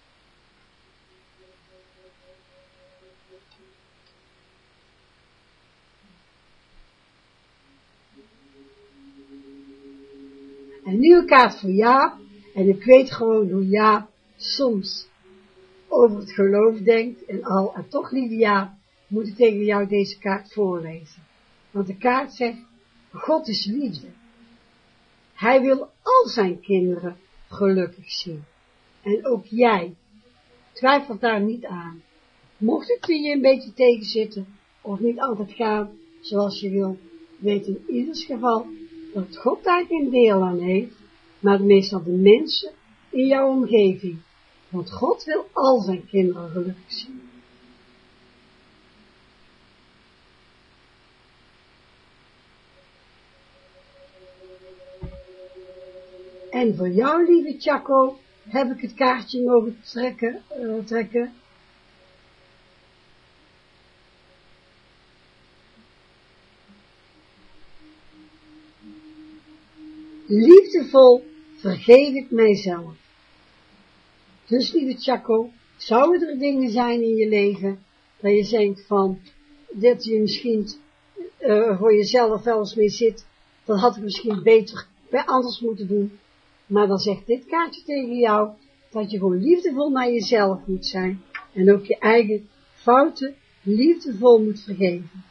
En nu een kaart voor Jaap. En ik weet gewoon hoe Jaap soms over het geloof denkt. En al, en toch, lieve Jaap, moet ik tegen jou deze kaart voorlezen. Want de kaart zegt, God is liefde. Hij wil al zijn kinderen gelukkig zien. En ook jij. Twijfel daar niet aan. Mocht het je een beetje tegenzitten, of niet altijd gaan zoals je wil, weet in ieder geval dat God daar geen deel aan heeft, maar meestal de mensen in jouw omgeving. Want God wil al zijn kinderen gelukkig zien. En voor jou, lieve Tjako, heb ik het kaartje mogen trekken, uh, trekken. Liefdevol vergeef ik mijzelf. Dus, lieve Tjako, zouden er dingen zijn in je leven, dat je denkt van, dat je misschien uh, voor jezelf wel eens mee zit, dat had ik misschien beter anders moeten doen. Maar dan zegt dit kaartje tegen jou, dat je gewoon liefdevol naar jezelf moet zijn, en ook je eigen fouten liefdevol moet vergeven.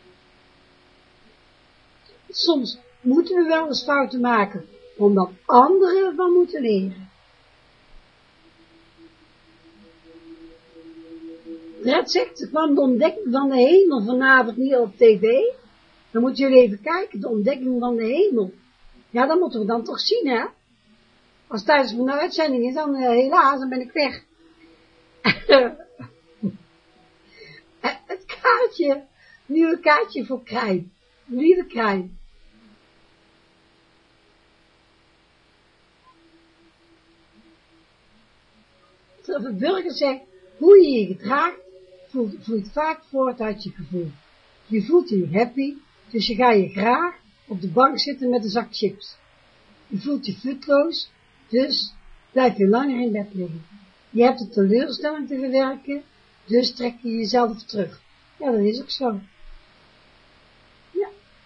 Soms moeten we wel eens fouten maken, omdat anderen ervan moeten leren. Red zegt van de ontdekking van de hemel vanavond niet op tv. Dan moeten jullie even kijken, de ontdekking van de hemel. Ja, dat moeten we dan toch zien, hè. Als tijdens mijn uitzending is, dan uh, helaas, dan ben ik weg. Het kaartje, nu een kaartje voor Krijn. Lieve Krijn. De burger zegt, hoe je je gedraagt, voelt, vloeit vaak voort uit je gevoel. Je voelt je happy, dus je ga je graag op de bank zitten met een zak chips. Je voelt je futloos, dus blijf je langer in bed liggen. Je hebt de teleurstelling te verwerken, dus trek je jezelf terug. Ja, dat is ook zo. Ja.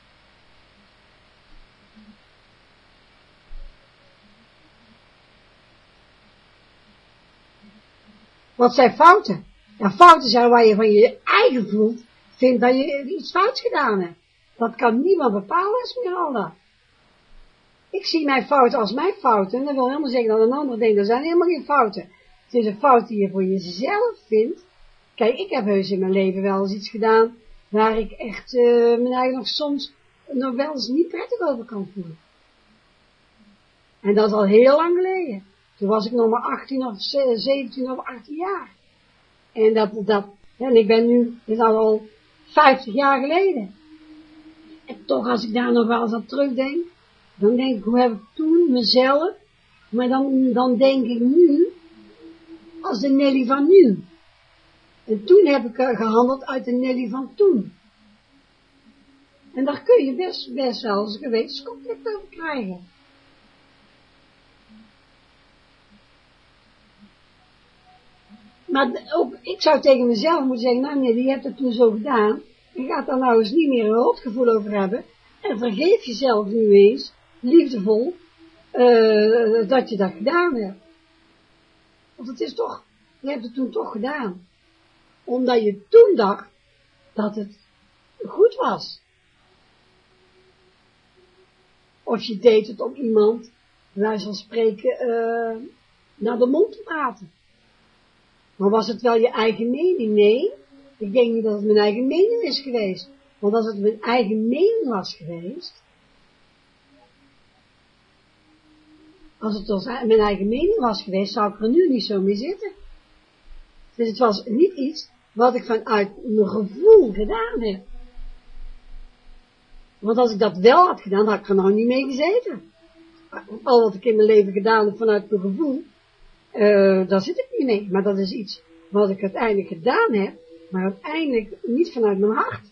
Wat zijn fouten? Ja, fouten zijn waar je van je eigen voelt, vindt dat je iets fouts gedaan hebt. Dat kan niemand bepalen, Esmeralda. Ik zie mijn fouten als mijn fouten, en dat wil helemaal zeggen dat een ander denkt, dat zijn helemaal geen fouten. Het is een fout die je voor jezelf vindt. Kijk, ik heb heus in mijn leven wel eens iets gedaan, waar ik echt uh, mijn eigen nog soms nog wel eens niet prettig over kan voelen. En dat is al heel lang geleden. Toen was ik nog maar achttien of zeventien of achttien jaar. En dat, dat, en ik ben nu, dit is al vijftig jaar geleden. En toch, als ik daar nog wel eens aan terugdenk, dan denk ik, hoe heb ik toen mezelf, maar dan, dan denk ik nu, als de Nelly van nu. En toen heb ik gehandeld uit de Nelly van toen. En daar kun je best, best wel eens een gewetensconflict over krijgen. Maar ook, ik zou tegen mezelf moeten zeggen, nou nee, je hebt het toen zo gedaan, je gaat daar nou eens niet meer een hoofdgevoel over hebben, en vergeef jezelf nu eens, liefdevol, uh, dat je dat gedaan hebt. Want het is toch, je hebt het toen toch gedaan. Omdat je toen dacht, dat het goed was. Of je deed het om iemand, wij zal spreken, uh, naar de mond te praten. Maar was het wel je eigen mening? Nee. Ik denk niet dat het mijn eigen mening is geweest. Want als het mijn eigen mening was geweest, als het als mijn eigen mening was geweest, zou ik er nu niet zo mee zitten. Dus het was niet iets wat ik vanuit mijn gevoel gedaan heb. Want als ik dat wel had gedaan, had ik er nou niet mee gezeten. Al wat ik in mijn leven gedaan heb vanuit mijn gevoel, uh, daar zit ik niet mee. Maar dat is iets wat ik uiteindelijk gedaan heb, maar uiteindelijk niet vanuit mijn hart.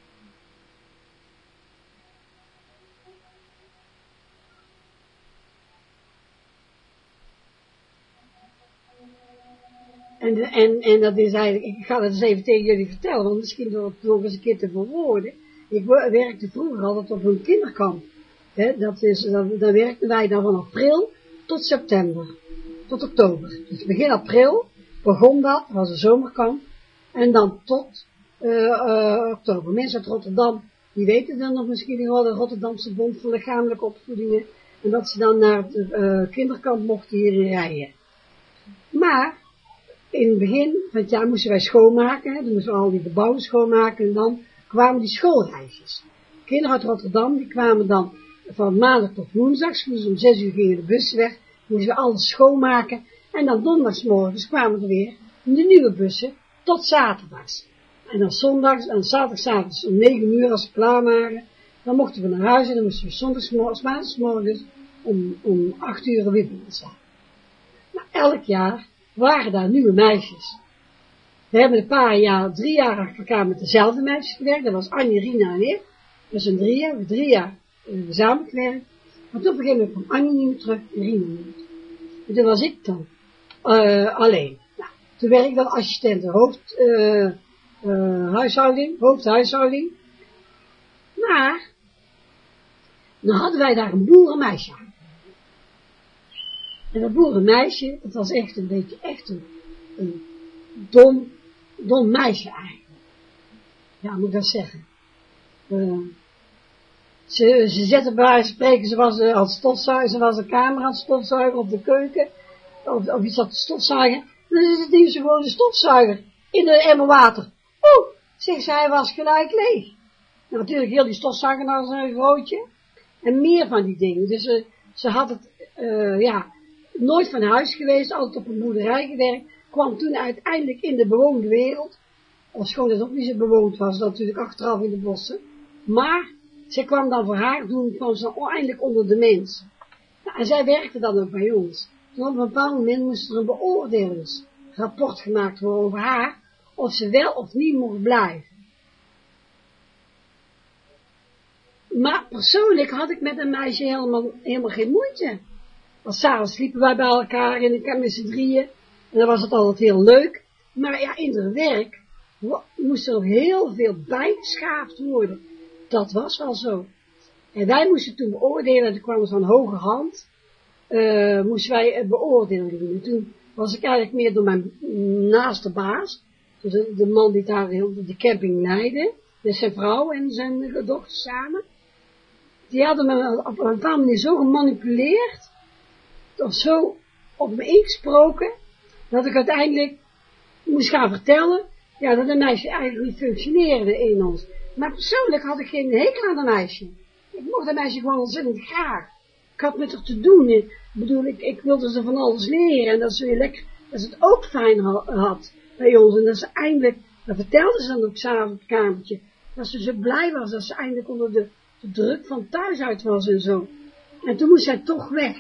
En, en, en dat is eigenlijk, ik ga dat eens even tegen jullie vertellen, want misschien door het nog eens een keer te verwoorden. Ik werkte vroeger altijd op een kinderkamp. He, dat is, dan, dan werkten wij dan van april tot september, tot oktober. Dus begin april begon dat, dat was een zomerkamp, en dan tot uh, uh, oktober. Mensen uit Rotterdam, die weten dan nog misschien wel de Rotterdamse Bond voor Lichamelijke Opvoedingen, en dat ze dan naar het uh, kinderkamp mochten hier in Rijen. Maar in het begin van het jaar moesten wij schoonmaken, hè, dan moesten we al die gebouwen schoonmaken, en dan kwamen die schoolreisjes. Kinderen uit Rotterdam, die kwamen dan van maandag tot woensdag, dus om zes uur gingen de bussen weg, moesten we alles schoonmaken, en dan donderdagsmorgens kwamen er weer de nieuwe bussen, tot zaterdags. En dan zondags, en zaterdagavond om negen uur, als ze klaar waren, dan mochten we naar huis, en dan moesten we zondagsmorgens, maandagsmorgens, om, om acht uur weer binnen staan. Maar elk jaar waren daar nieuwe meisjes. We hebben een paar jaar, drie jaar achter elkaar met dezelfde meisjes gewerkt. Dat was Annie, Rina en ik. Dat is een drie jaar, we drie jaar uh, samen gewerkt. Maar toen op een gegeven moment kwam Annie niet meer terug en Rina niet meer terug. En toen was ik dan uh, alleen. Nou, toen werd ik dan assistent hoofd, uh, uh, huishouding, hoofdhuishouding. Maar, dan hadden wij daar een boerenmeisje aan. En dat boerenmeisje, dat was echt een beetje, echt een, een dom, dom meisje eigenlijk. Ja, moet ik dat zeggen. Uh, ze, ze zette bij wijze van spreken, ze was uh, aan het stofzuigen, ze was een kamer aan het stofzuigen op de keuken, of, of iets aan het stofzuigen. Dan duwde ze gewoon de stofzuiger in de emmer water. Oeh, zegt ze, hij was gelijk leeg. En natuurlijk heel die stofzuiger naar zijn grootje. En meer van die dingen. Dus uh, ze had het, uh, ja, nooit van huis geweest, altijd op een boerderij gewerkt, kwam toen uiteindelijk in de bewoonde wereld, ofschoon het ook niet zo bewoond was, natuurlijk achteraf in de bossen, maar zij kwam dan voor haar doen, kwam ze eindelijk onder de mensen. Nou, en zij werkte dan ook bij ons. Toen op een bepaald moment moest er een beoordelingsrapport gemaakt worden over haar, of ze wel of niet mocht blijven. Maar persoonlijk had ik met een meisje helemaal, helemaal geen moeite. Als 's avonds sliepen wij bij elkaar in de met z'n drieën. En dan was het altijd heel leuk. Maar ja, in het werk moest er heel veel bijgeschaafd worden. Dat was wel zo. En wij moesten toen beoordelen, en toen kwam er zo'n hoge hand, uh, moesten wij een beoordeling doen. En toen was ik eigenlijk meer door mijn naaste baas, dus de, de man die daar de, de camping leidde, met zijn vrouw en zijn dochter samen. Die hadden me op een bepaalde manier zo gemanipuleerd, of zo op me ingesproken, dat ik uiteindelijk moest gaan vertellen, ja, dat een meisje eigenlijk niet functioneerde in ons. Maar persoonlijk had ik geen hekel aan een meisje. Ik mocht een meisje gewoon ontzettend graag. Ik had met haar te doen. Ik bedoel, ik, ik wilde ze van alles leren. En dat ze weer lekker, dat ze het ook fijn ha had bij ons. En dat ze eindelijk, dat vertelde ze dan ook s'avonds op het kamertje, dat ze zo blij was, dat ze eindelijk onder de, de druk van thuis uit was en zo. En toen moest zij toch weg.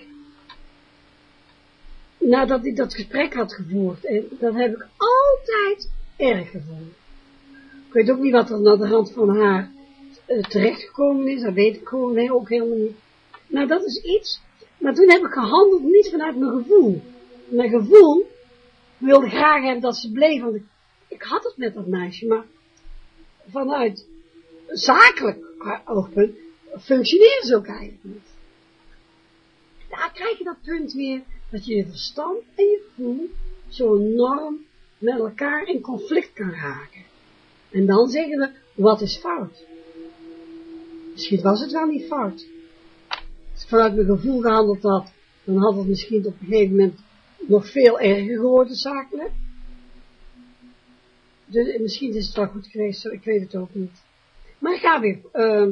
Nadat ik dat gesprek had gevoerd. En dat heb ik altijd erg gevonden. Ik weet ook niet wat er naar de hand van haar uh, terechtgekomen is. Dat weet ik gewoon nee, ook helemaal niet. Maar dat is iets. Maar toen heb ik gehandeld niet vanuit mijn gevoel. Mijn gevoel wilde graag hebben dat ze bleef. Want ik, ik had het met dat meisje. Maar vanuit zakelijk oogpunt functioneerde ze ook eigenlijk niet. Daar krijg je dat punt weer. Dat je je verstand en je gevoel zo enorm met elkaar in conflict kan raken. En dan zeggen we, wat is fout? Misschien was het wel niet fout. Als ik vanuit mijn gevoel gehandeld had, dan had het misschien op een gegeven moment nog veel erger geworden zakelijk. Dus misschien is het wel goed geweest, ik weet het ook niet. Maar ik ga weer, uh,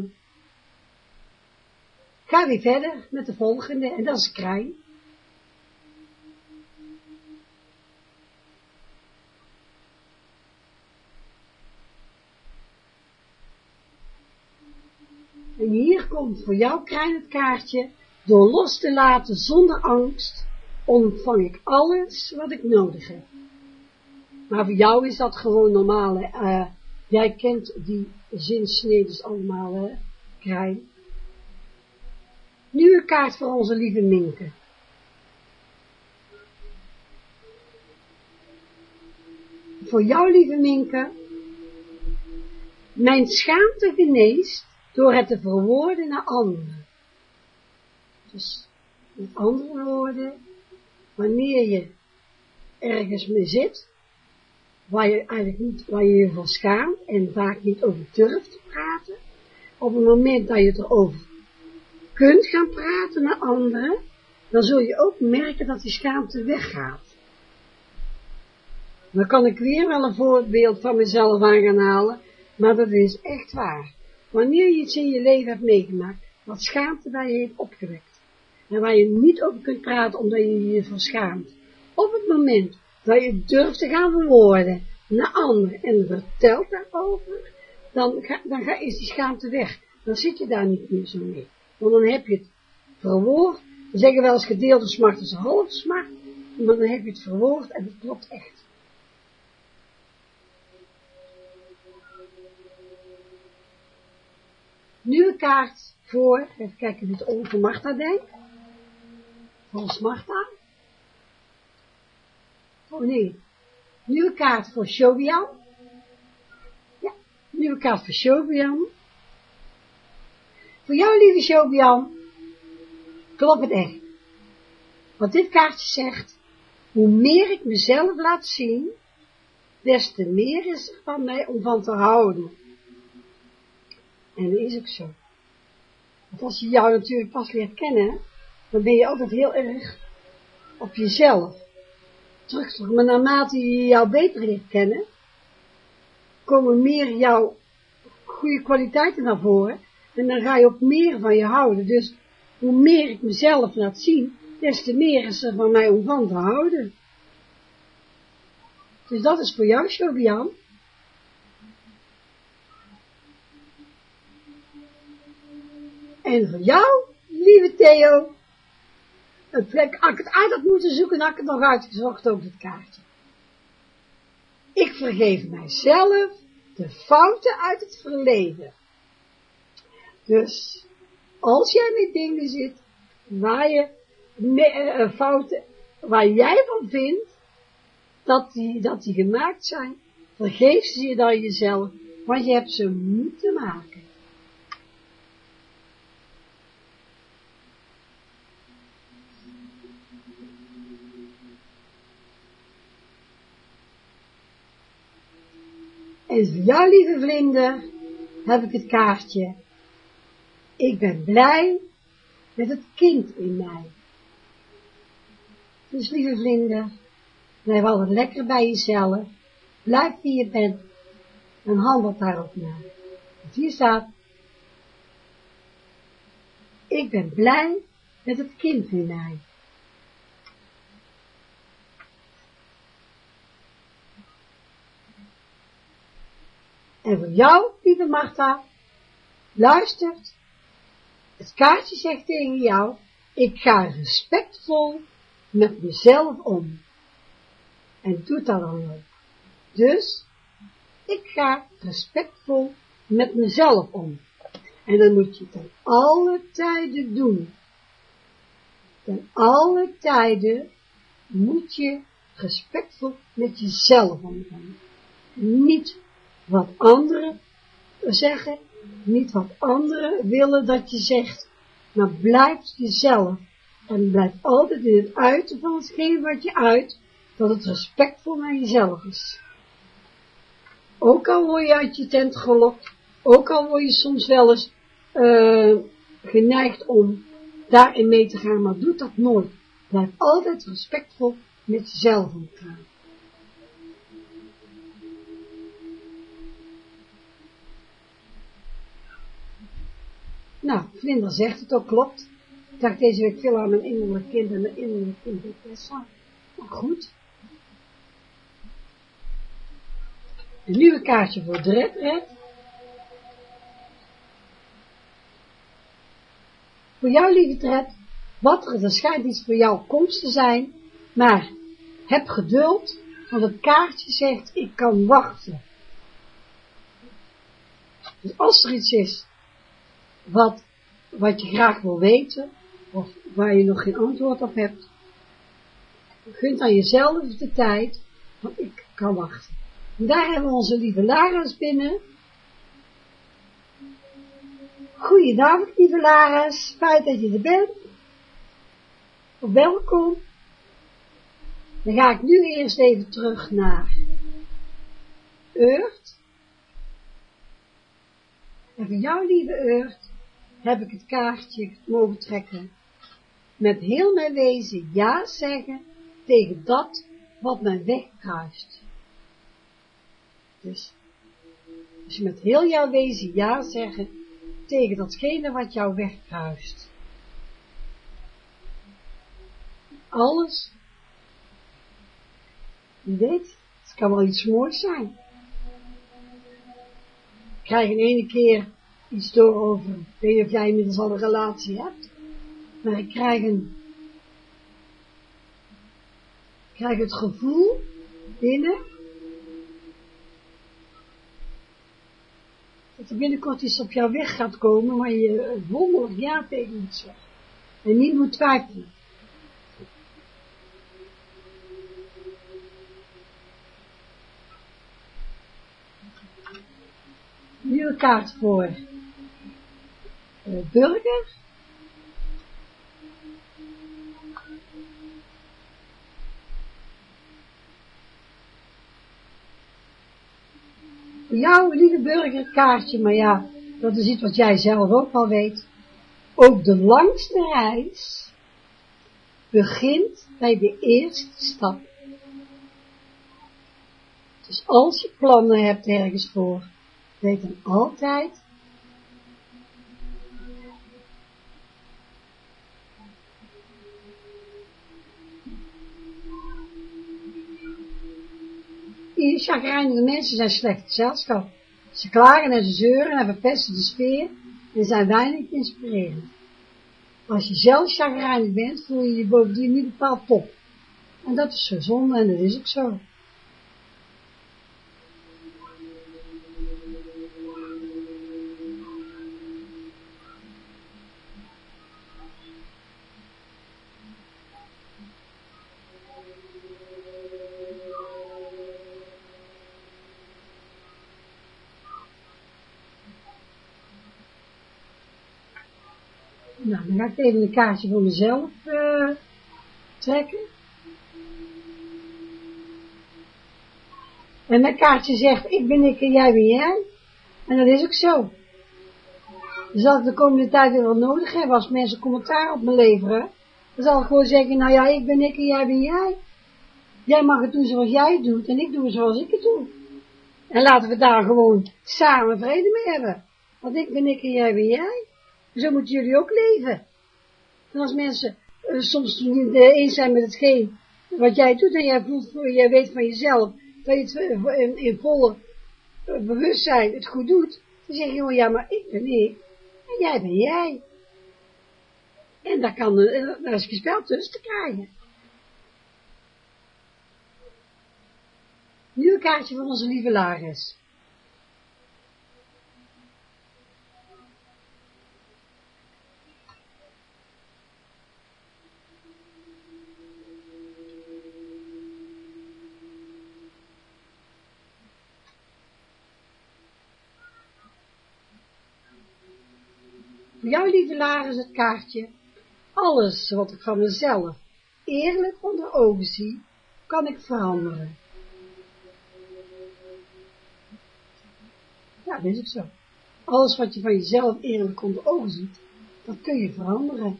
ga weer verder met de volgende, en dat is kraai. En hier komt voor jou, kraai, het kaartje: door los te laten zonder angst, ontvang ik alles wat ik nodig heb. Maar voor jou is dat gewoon normale, uh, jij kent die zinsneden allemaal, hè, kraai. Nu een kaart voor onze lieve Minke. Voor jou, lieve Minke: mijn schaamte geneest door het te verwoorden naar anderen. Dus, met andere woorden, wanneer je ergens mee zit, waar je eigenlijk niet, waar je je voor schaamt en vaak niet over durft te praten, op het moment dat je het erover kunt gaan praten naar anderen, dan zul je ook merken dat die schaamte weggaat. Dan kan ik weer wel een voorbeeld van mezelf aan gaan halen, maar dat is echt waar. Wanneer je iets in je leven hebt meegemaakt, wat schaamte bij je heeft opgewekt, en waar je niet over kunt praten omdat je je verschaamt, op het moment dat je durft te gaan verwoorden naar anderen en vertelt daarover, dan, ga, dan ga, is die schaamte weg. Dan zit je daar niet meer zo mee. Want dan heb je het verwoord. We zeggen wel eens gedeelde smart is half smart, maar dan heb je het verwoord en het klopt echt. Nu een kaart voor, even kijken of het over Martha denkt. Volgens Martha. Oh nee, nu een kaart voor Shobian. Ja, nu een kaart voor Shobian. Voor jou, lieve Shobian, klopt het echt. Wat dit kaartje zegt: hoe meer ik mezelf laat zien, des te meer is er van mij om van te houden. En dat is ook zo. Want als je jou natuurlijk pas leert kennen, dan ben je altijd heel erg op jezelf terug. Maar naarmate je jou beter leert kennen, komen meer jouw goede kwaliteiten naar voren. En dan ga je ook meer van je houden. Dus hoe meer ik mezelf laat zien, des te meer is er van mij om van te houden. Dus dat is voor jou, Shobian. En voor jou, lieve Theo, het plek, als ik het uit had moeten zoeken, dan had ik het nog uitgezocht, ook dit kaartje. Ik vergeef mijzelf de fouten uit het verleden. Dus, als jij met dingen zit, waar je uh, fouten, waar jij van vindt, dat die, dat die gemaakt zijn, vergeef ze je dan jezelf, want je hebt ze moeten maken. En voor jou, lieve vlinder, heb ik het kaartje: ik ben blij met het kind in mij. Dus, lieve vlinder, blijf altijd lekker bij jezelf, blijf wie je bent en handel daarop naar. Want hier staat: ik ben blij met het kind in mij. En voor jou, lieve Martha, luistert, het kaartje zegt tegen jou: ik ga respectvol met mezelf om. En doe dat dan ook. Dus, ik ga respectvol met mezelf om. En dan moet je ten alle tijden doen. Ten alle tijden moet je respectvol met jezelf omgaan. Niet wat anderen zeggen, niet wat anderen willen dat je zegt, maar blijf jezelf. En blijf altijd in het uiten van hetgeen wat je uit, dat het respectvol naar jezelf is. Ook al word je uit je tent gelokt, ook al word je soms wel eens uh, geneigd om daarin mee te gaan, maar doe dat nooit. Blijf altijd respectvol met jezelf omgaan. Nou, Vlinder zegt het ook, klopt. Ik dacht deze week veel aan mijn innerlijk kind en mijn innerlijk kind heeft best wel. Maar goed. Een nieuwe kaartje voor Dred. Voor jou, lieve Dred, wat er, er schijnt iets voor jou komst te zijn, maar heb geduld, want het kaartje zegt, ik kan wachten. Dus als er iets is, wat, wat je graag wil weten, of waar je nog geen antwoord op hebt, gun aan jezelf de tijd, want ik kan wachten. En daar hebben we onze lieve Laris binnen. Goeiedag, lieve Laris, fijn dat je er bent. Welkom. Dan ga ik nu eerst even terug naar Eurt. En voor jou, lieve Eurt, heb ik het kaartje mogen trekken. Met heel mijn wezen ja zeggen tegen dat wat mij wegkruist. Dus, dus met heel jouw wezen ja zeggen tegen datgene wat jou wegkruist. Alles, je weet, het kan wel iets moois zijn. Ik krijg in ene keer iets door over, ik weet niet of jij inmiddels al een relatie hebt, maar ik krijg een, ik krijg het gevoel binnen, dat er binnenkort iets op jou weg gaat komen, maar je wonderlijk ja tegen moet zeggen. En niet moet twijfelen. Nieuwe kaart voor uh, Burger. Voor jou, lieve Burger, kaartje, maar ja, dat is iets wat jij zelf ook wel weet. Ook de langste reis begint bij de eerste stap. Dus als je plannen hebt ergens voor, weet dan altijd die chagrijnige mensen zijn slecht gezelschap. Ze klagen en ze zeuren en verpesten de sfeer en zijn weinig inspirerend. Als je zelf chagrijnig bent, voel je je bovendien niet bepaald top. En dat is gezond en dat is ook zo. Nou, dan ga ik even een kaartje voor mezelf uh, trekken. En mijn kaartje zegt, ik ben ik en jij ben jij. En dat is ook zo. Dan zal ik de komende tijd weer wat nodig hebben als mensen commentaar op me leveren. Dan zal ik gewoon zeggen, nou ja, ik ben ik en jij ben jij. Jij mag het doen zoals jij het doet en ik doe het zoals ik het doe. En laten we daar gewoon samen vrede mee hebben. Want ik ben ik en jij ben jij. Zo moeten jullie ook leven. En als mensen uh, soms niet eens zijn met hetgeen wat jij doet en jij voelt, jij weet van jezelf dat je het in, in volle uh, bewustzijn het goed doet, dan zeg je gewoon, ja, maar ik ben ik en jij ben jij. En daar kan uh, daar is geen spel tussen te krijgen. Nu een kaartje van onze lieve Laris. Voor jou, lieve Laris, het kaartje. Alles wat ik van mezelf eerlijk onder ogen zie, kan ik veranderen. Ja, dat is ook zo. Alles wat je van jezelf eerlijk onder ogen ziet, dat kun je veranderen.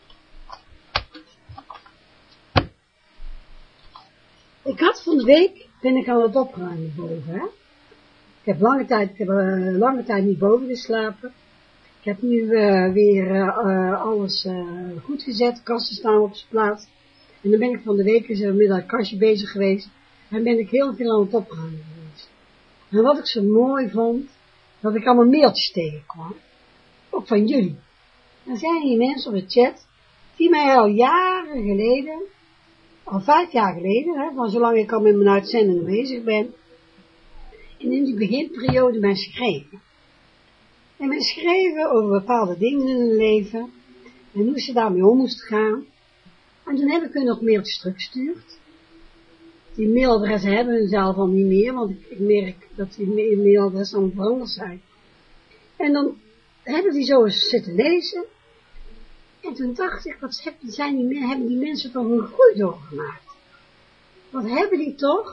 Ik had van de week ben ik aan het opruimen boven, hè. Ik heb lange tijd, ik heb, uh, lange tijd niet boven geslapen. Ik heb nu uh, weer uh, alles uh, goed gezet, kasten staan op zijn plaats. En dan ben ik van de week eens met dat kastje bezig geweest. En ben ik heel veel aan het opruimen geweest. En wat ik zo mooi vond, dat ik allemaal mailtjes tegenkwam. Ook van jullie. Dan zijn hier mensen op de chat, die mij al jaren geleden, al vijf jaar geleden, hè, van zolang ik al met mijn uitzendingen bezig ben, en in die beginperiode mij schreven. En mij schreven over bepaalde dingen in hun leven, en hoe ze daarmee om moesten gaan. En toen heb ik hun nog mailtjes teruggestuurd. Die mailadressen hebben hun zelf al niet meer, want ik, ik merk dat die mailadressen allemaal veranderd zijn. En dan hebben die zo eens zitten lezen. En toen dacht ik, wat zijn die, hebben die mensen toch een groei doorgemaakt? Wat hebben die toch?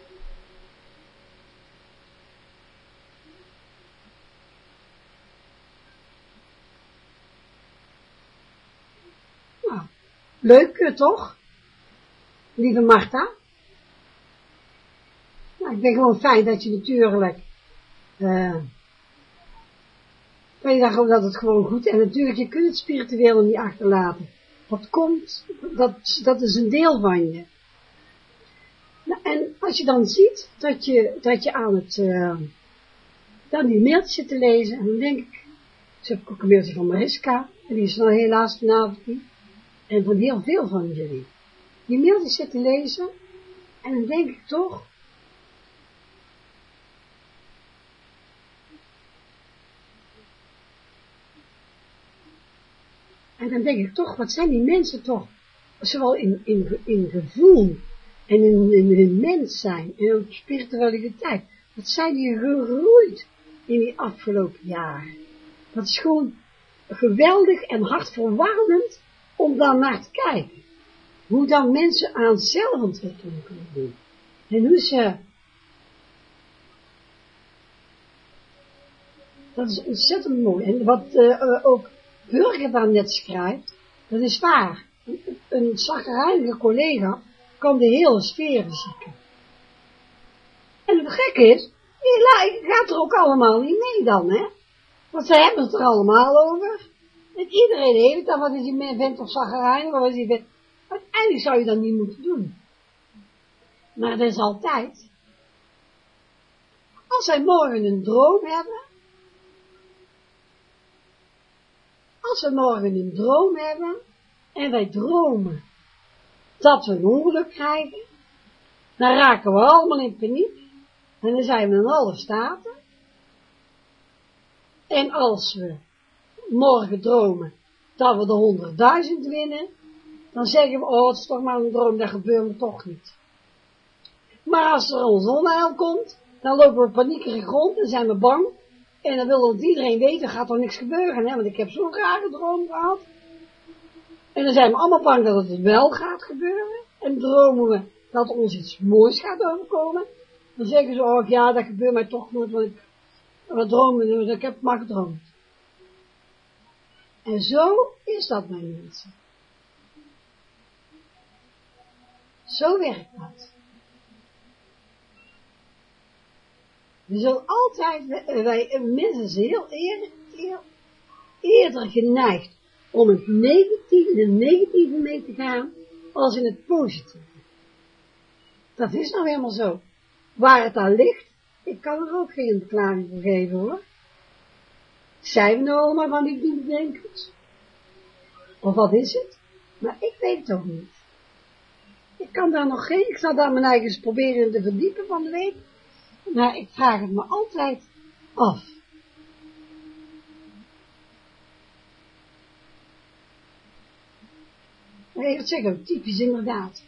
Nou, leuk toch? Lieve Marta. Nou, ik ben gewoon fijn dat je natuurlijk, uh, dat je dacht ook dat het gewoon goed, en natuurlijk, je kunt het spiritueel niet achterlaten. Dat komt, dat, dat is een deel van je. Nou, en als je dan ziet, dat je, dat je aan het, uh, dan die mailtjes zit te lezen, en dan denk ik, zo heb ik ook een mailtje van Mariska, en die is nou helaas vanavond niet, en van heel veel van jullie. Die mailtjes zit te lezen, en dan denk ik toch, en dan denk ik toch, wat zijn die mensen toch, zowel in, in, in gevoel, en in, in hun mens zijn, en in spiritualiteit, wat zijn die gegroeid in die afgelopen jaren. Dat is gewoon geweldig en hartverwarmend om daar naar te kijken. Hoe dan mensen aan zelfontwikkeling kunnen doen. En hoe ze, dat is ontzettend mooi. En wat uh, uh, ook Burger dan net schrijft, dat is waar. Een, een chagrijnige collega kan de hele sfeer verzieken. En het gekke is, die gaat er ook allemaal niet mee dan, hè. Want ze hebben het er allemaal over. En iedereen heeft het dan, wat is die vent of chagrijnig, wat is die vent. Uiteindelijk zou je dat niet moeten doen. Maar dat is altijd. Als wij morgen een droom hebben, als we morgen een droom hebben, en wij dromen dat we een ongeluk krijgen, dan raken we allemaal in paniek, en dan zijn we in alle staten. En als we morgen dromen dat we de honderdduizend winnen, dan zeggen we, oh, het is toch maar een droom, dat gebeurt me toch niet. Maar als er ons onheil komt, dan lopen we paniekerig rond en zijn we bang. En dan wil ons iedereen weten, gaat er niks gebeuren, hè, want ik heb zo'n rare droom gehad. En dan zijn we allemaal bang dat het wel gaat gebeuren. En dromen we dat ons iets moois gaat overkomen. Dan zeggen ze, oh ja, dat gebeurt mij toch nooit, want ik, wat dromen, ik heb maar gedroomd. En zo is dat, mijn mensen. Zo werkt dat. We zullen altijd, wij mensen zijn heel eer, eer, eerder geneigd om het negatieve, de negatieve mee te gaan, als in het positieve. Dat is nou helemaal zo. Waar het aan ligt, ik kan er ook geen verklaring voor geven, hoor. Zijn we nou allemaal van die diep denkers? Of wat is het? Maar ik weet het ook niet. Ik kan daar nog geen, ik zal daar mijn eigen eens proberen te verdiepen van de week. Maar ik vraag het me altijd af. Maar ik zeg ook typisch inderdaad.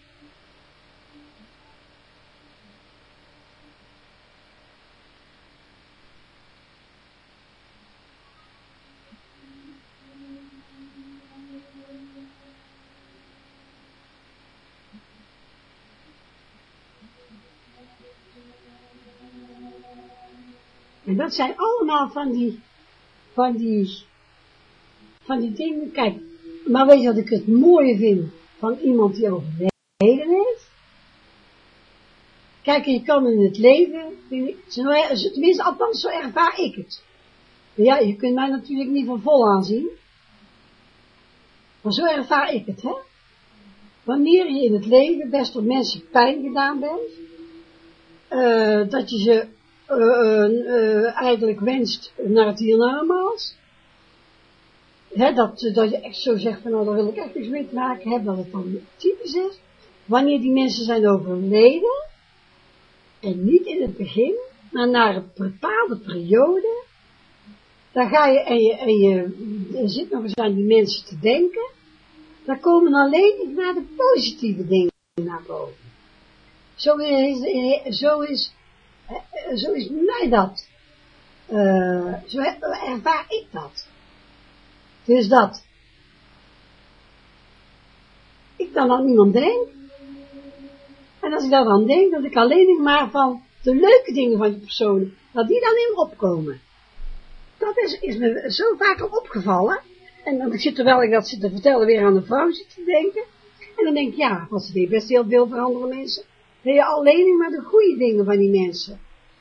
En dat zijn allemaal van die, van die, van die dingen. Kijk, maar weet je wat ik het mooie vind van iemand die overleden is? Kijk, je kan in het leven, tenminste, althans zo ervaar ik het. Ja, je kunt mij natuurlijk niet van vol aanzien. Maar zo ervaar ik het, hè. Wanneer je in het leven best door mensen pijn gedaan bent, uh, dat je ze uh, uh, eigenlijk wenst naar het hiernamaals, hè, dat, dat je echt zo zegt van, nou, daar wil ik echt niks mee te maken hebben, dat het dan typisch is. Wanneer die mensen zijn overleden, en niet in het begin, maar naar een bepaalde periode, dan ga je en je, en je, je zit nog eens aan die mensen te denken, dan komen alleen naar de positieve dingen naar boven. Zo is, zo is, zo is mij dat, uh, zo ervaar ik dat. Dus dat ik dan aan iemand denk, en als ik daar aan denk, dat ik alleen maar van de leuke dingen van die persoon, dat die dan in me opkomen. Dat is, is me zo vaak al opgevallen. En dan zit terwijl ik dat zit te vertellen weer aan een vrouw zit te denken. En dan denk ik, ja, want ze deed best heel veel voor andere mensen. Deed je alleen maar de goede dingen van die mensen.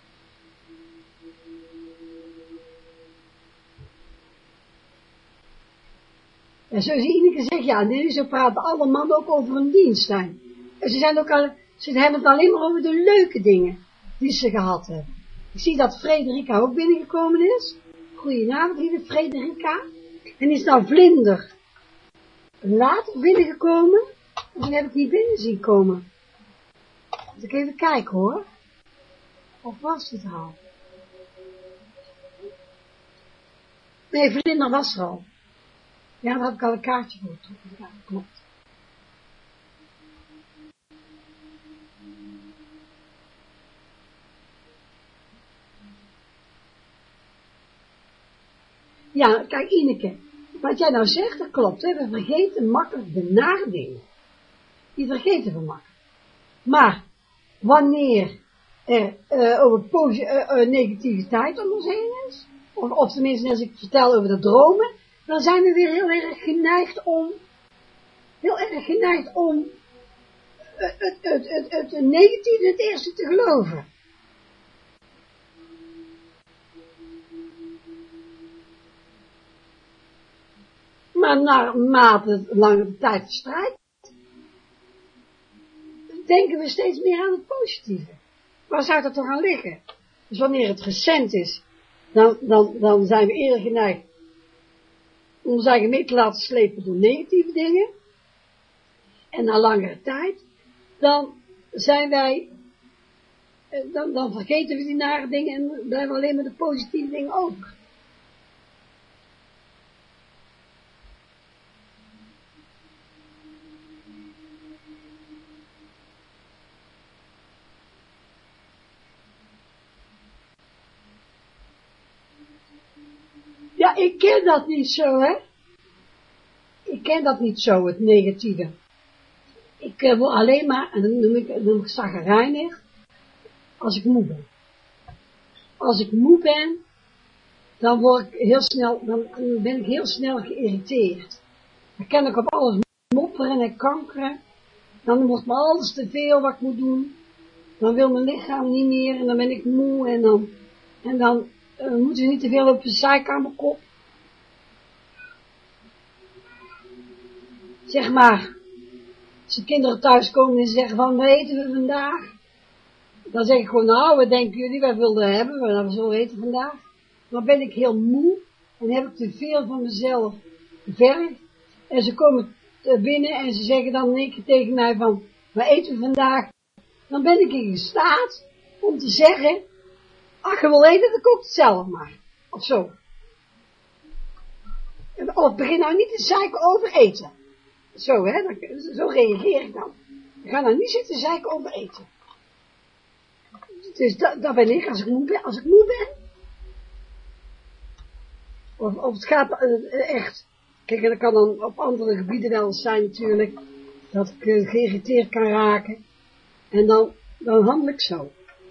En zo zie Ineke zegt, ja, nu zo praten alle mannen ook over hun diensttijd. En ze zijn ook al, ze hebben het alleen maar over de leuke dingen die ze gehad hebben. Ik zie dat Frederika ook binnengekomen is. Goedenavond, lieve Frederika. En is nou Vlinder later binnengekomen. En dan heb ik niet binnen zien komen. Moet ik even kijken hoor. Of was het al? Nee, Vlinder was er al. Ja, daar heb ik al een kaartje voor getrokken. Ja, klopt. Ja, kijk Ineke, wat jij nou zegt, dat klopt, hè? We vergeten makkelijk de nare dingen. Die vergeten we makkelijk. Maar, wanneer er uh, over uh, uh, negativiteit om ons heen is, of, of tenminste als ik vertel over de dromen, dan zijn we weer heel erg geneigd om, heel erg geneigd om het, het, het, het, het, het negatieve het eerste te geloven. Maar naarmate het lange tijd verstrijkt, denken we steeds meer aan het positieve. Waar zou dat toch aan liggen? Dus wanneer het recent is, dan, dan, dan zijn we eerder geneigd om ons eigen mee te laten slepen door negatieve dingen. En na langere tijd, dan zijn wij, dan, dan vergeten we die nare dingen en blijven alleen maar de positieve dingen over. Ja, ik ken dat niet zo, hè. Ik ken dat niet zo, het negatieve. Ik uh, wil alleen maar, en dan noem ik, dan noem ik chagrijnig, als ik moe ben. Als ik moe ben, dan word ik heel snel, dan ben ik heel snel geïrriteerd. Dan kan ik op alles mopperen en kankeren. Dan wordt me alles te veel wat ik moet doen. Dan wil mijn lichaam niet meer en dan ben ik moe en dan, en dan uh, moet er niet te veel op de zeiken aan mijn kop. Zeg maar, als de kinderen thuiskomen en zeggen van, wat eten we vandaag? Dan zeg ik gewoon, nou, wat denken jullie, wij wilden hebben, we zullen eten vandaag. Dan ben ik heel moe en heb ik te veel van mezelf vergd. En ze komen binnen en ze zeggen dan in één keer tegen mij van, wat eten we vandaag? Dan ben ik in staat om te zeggen, ach, je wil eten, dan kook het zelf maar. Of zo. Of begin nou niet te zeiken over eten. Zo, hè, dan, zo reageer ik dan. Ik ga nou niet zitten zeiken over eten. Dus dat, dat ben ik, als ik moe ben, als ik moe ben. Of, of het gaat uh, echt, kijk, en dat kan dan op andere gebieden wel eens zijn natuurlijk, dat ik uh, geïrriteerd kan raken. En dan, dan handel ik zo.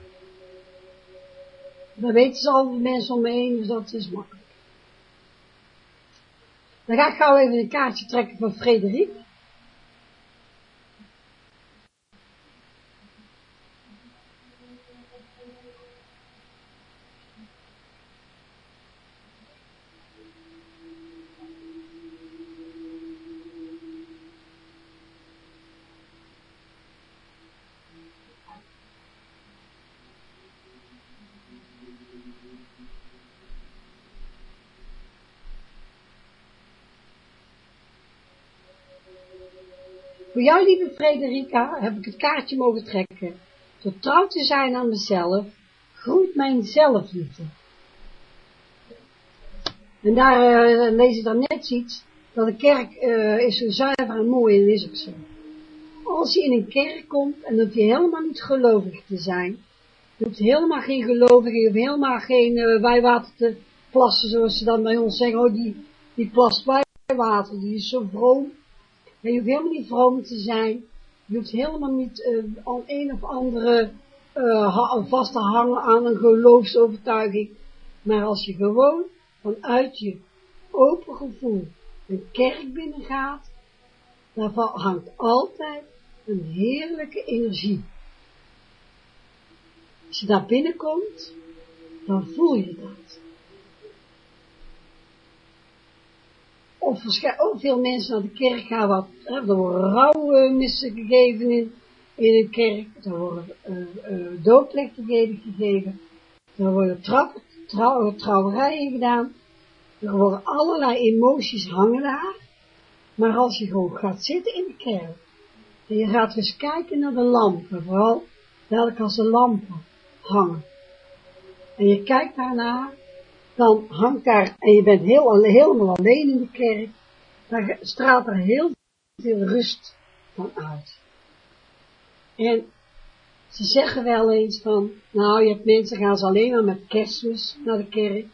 Dan weten ze al de mensen om me heen, dus dat is makkelijk. Dan ga ik gauw even een kaartje trekken van Frederik. Voor jou, lieve Frederica, heb ik het kaartje mogen trekken. Door trouw te zijn aan mezelf, groeit mijn zelfliefde. En daar uh, lees ik dan net iets, dat de kerk uh, is zo zuiver en mooi en is ook zo. Als je in een kerk komt, en dan hoef je helemaal niet gelovig te zijn. Je hoeft helemaal geen gelovige, je hoeft helemaal geen uh, wijwater te plassen, zoals ze dan bij ons zeggen. Oh, die, die plast wijwater, die is zo vroom. En je hoeft helemaal niet vroom te zijn. Je hoeft helemaal niet uh, aan een of andere uh, vast te hangen aan een geloofsovertuiging. Maar als je gewoon vanuit je open gevoel een kerk binnengaat, daar hangt altijd een heerlijke energie. Als je daar binnenkomt, dan voel je dat. Of, of veel mensen naar de kerk gaan, wat, hè, er worden rouwmissen gegeven in, in een kerk, er worden uh, uh, doopplechtigheden gegeven, er worden trouw, trouw, trouwerijen gedaan, er worden allerlei emoties hangen daar, maar als je gewoon gaat zitten in de kerk, en je gaat eens kijken naar de lampen, vooral welke als de lampen hangen, en je kijkt daarnaar, dan hangt daar, en je bent heel, helemaal alleen in de kerk, dan straalt er heel veel rust van uit. En ze zeggen wel eens van, nou, je hebt mensen, gaan ze alleen maar met Kerstmis naar de kerk.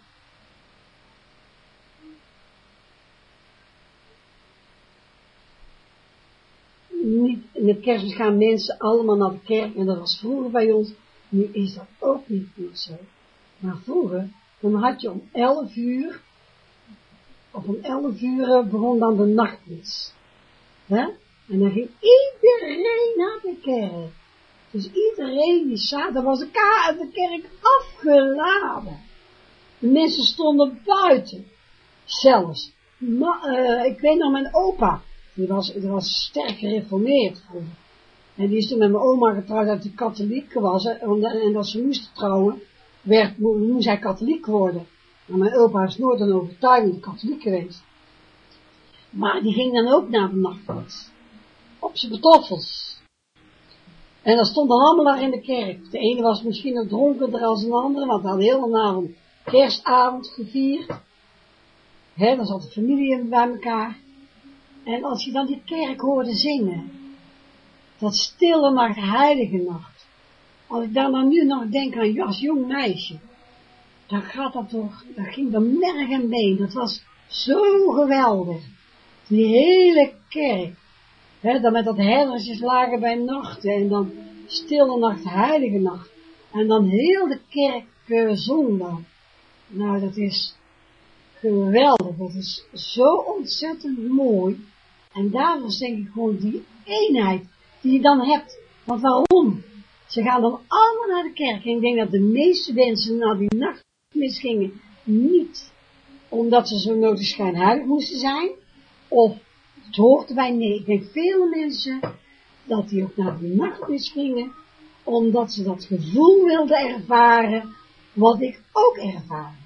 Niet, met Kerstmis gaan mensen allemaal naar de kerk, en dat was vroeger bij ons, nu is dat ook niet meer zo. Maar vroeger, dan had je om elf uur, of om elf uur begon dan de nachtmis. Hè? En dan ging iedereen naar de kerk. Dus iedereen die zat, dan was de, ka de kerk afgeladen. De mensen stonden buiten. Zelfs. Ma uh, ik weet nog, mijn opa, die was, die was sterk gereformeerd vroeger. En die is toen met mijn oma getrouwd dat hij katholiek was. En, en dat ze moest trouwen, werd, moest hij katholiek worden. Maar mijn opa is nooit een overtuigende katholiek geweest. Maar die ging dan ook naar de nachtmis. Op zijn patoffels. En dat stond dan allemaal daar in de kerk. De ene was misschien nog dronkerder als een andere, want hij had helemaal na een kerstavond gevierd. Hè, dan zat de familie bij elkaar. En als je dan die kerk hoorde zingen, dat stille nacht, heilige nacht. Als ik daar dan nu nog denk aan als jong meisje, dan gaat dat toch, dat ging dan merg en been. Dat was zo geweldig. Die hele kerk. Hè, dan met dat herdersjes lagen bij nachten en dan stille nacht, heilige nacht. En dan heel de kerk uh, zong dan. Nou, dat is geweldig. Dat is zo ontzettend mooi. En daarom denk ik gewoon die eenheid die je dan hebt. Want waarom? Ze gaan dan allemaal naar de kerk. En ik denk dat de meeste mensen naar die nachtmis gingen. Niet omdat ze zo nodig schijnheilig moesten zijn. Of het hoort erbij. Nee, ik denk vele mensen dat die ook naar de nachtmis gingen. Omdat ze dat gevoel wilden ervaren. Wat ik ook ervaren.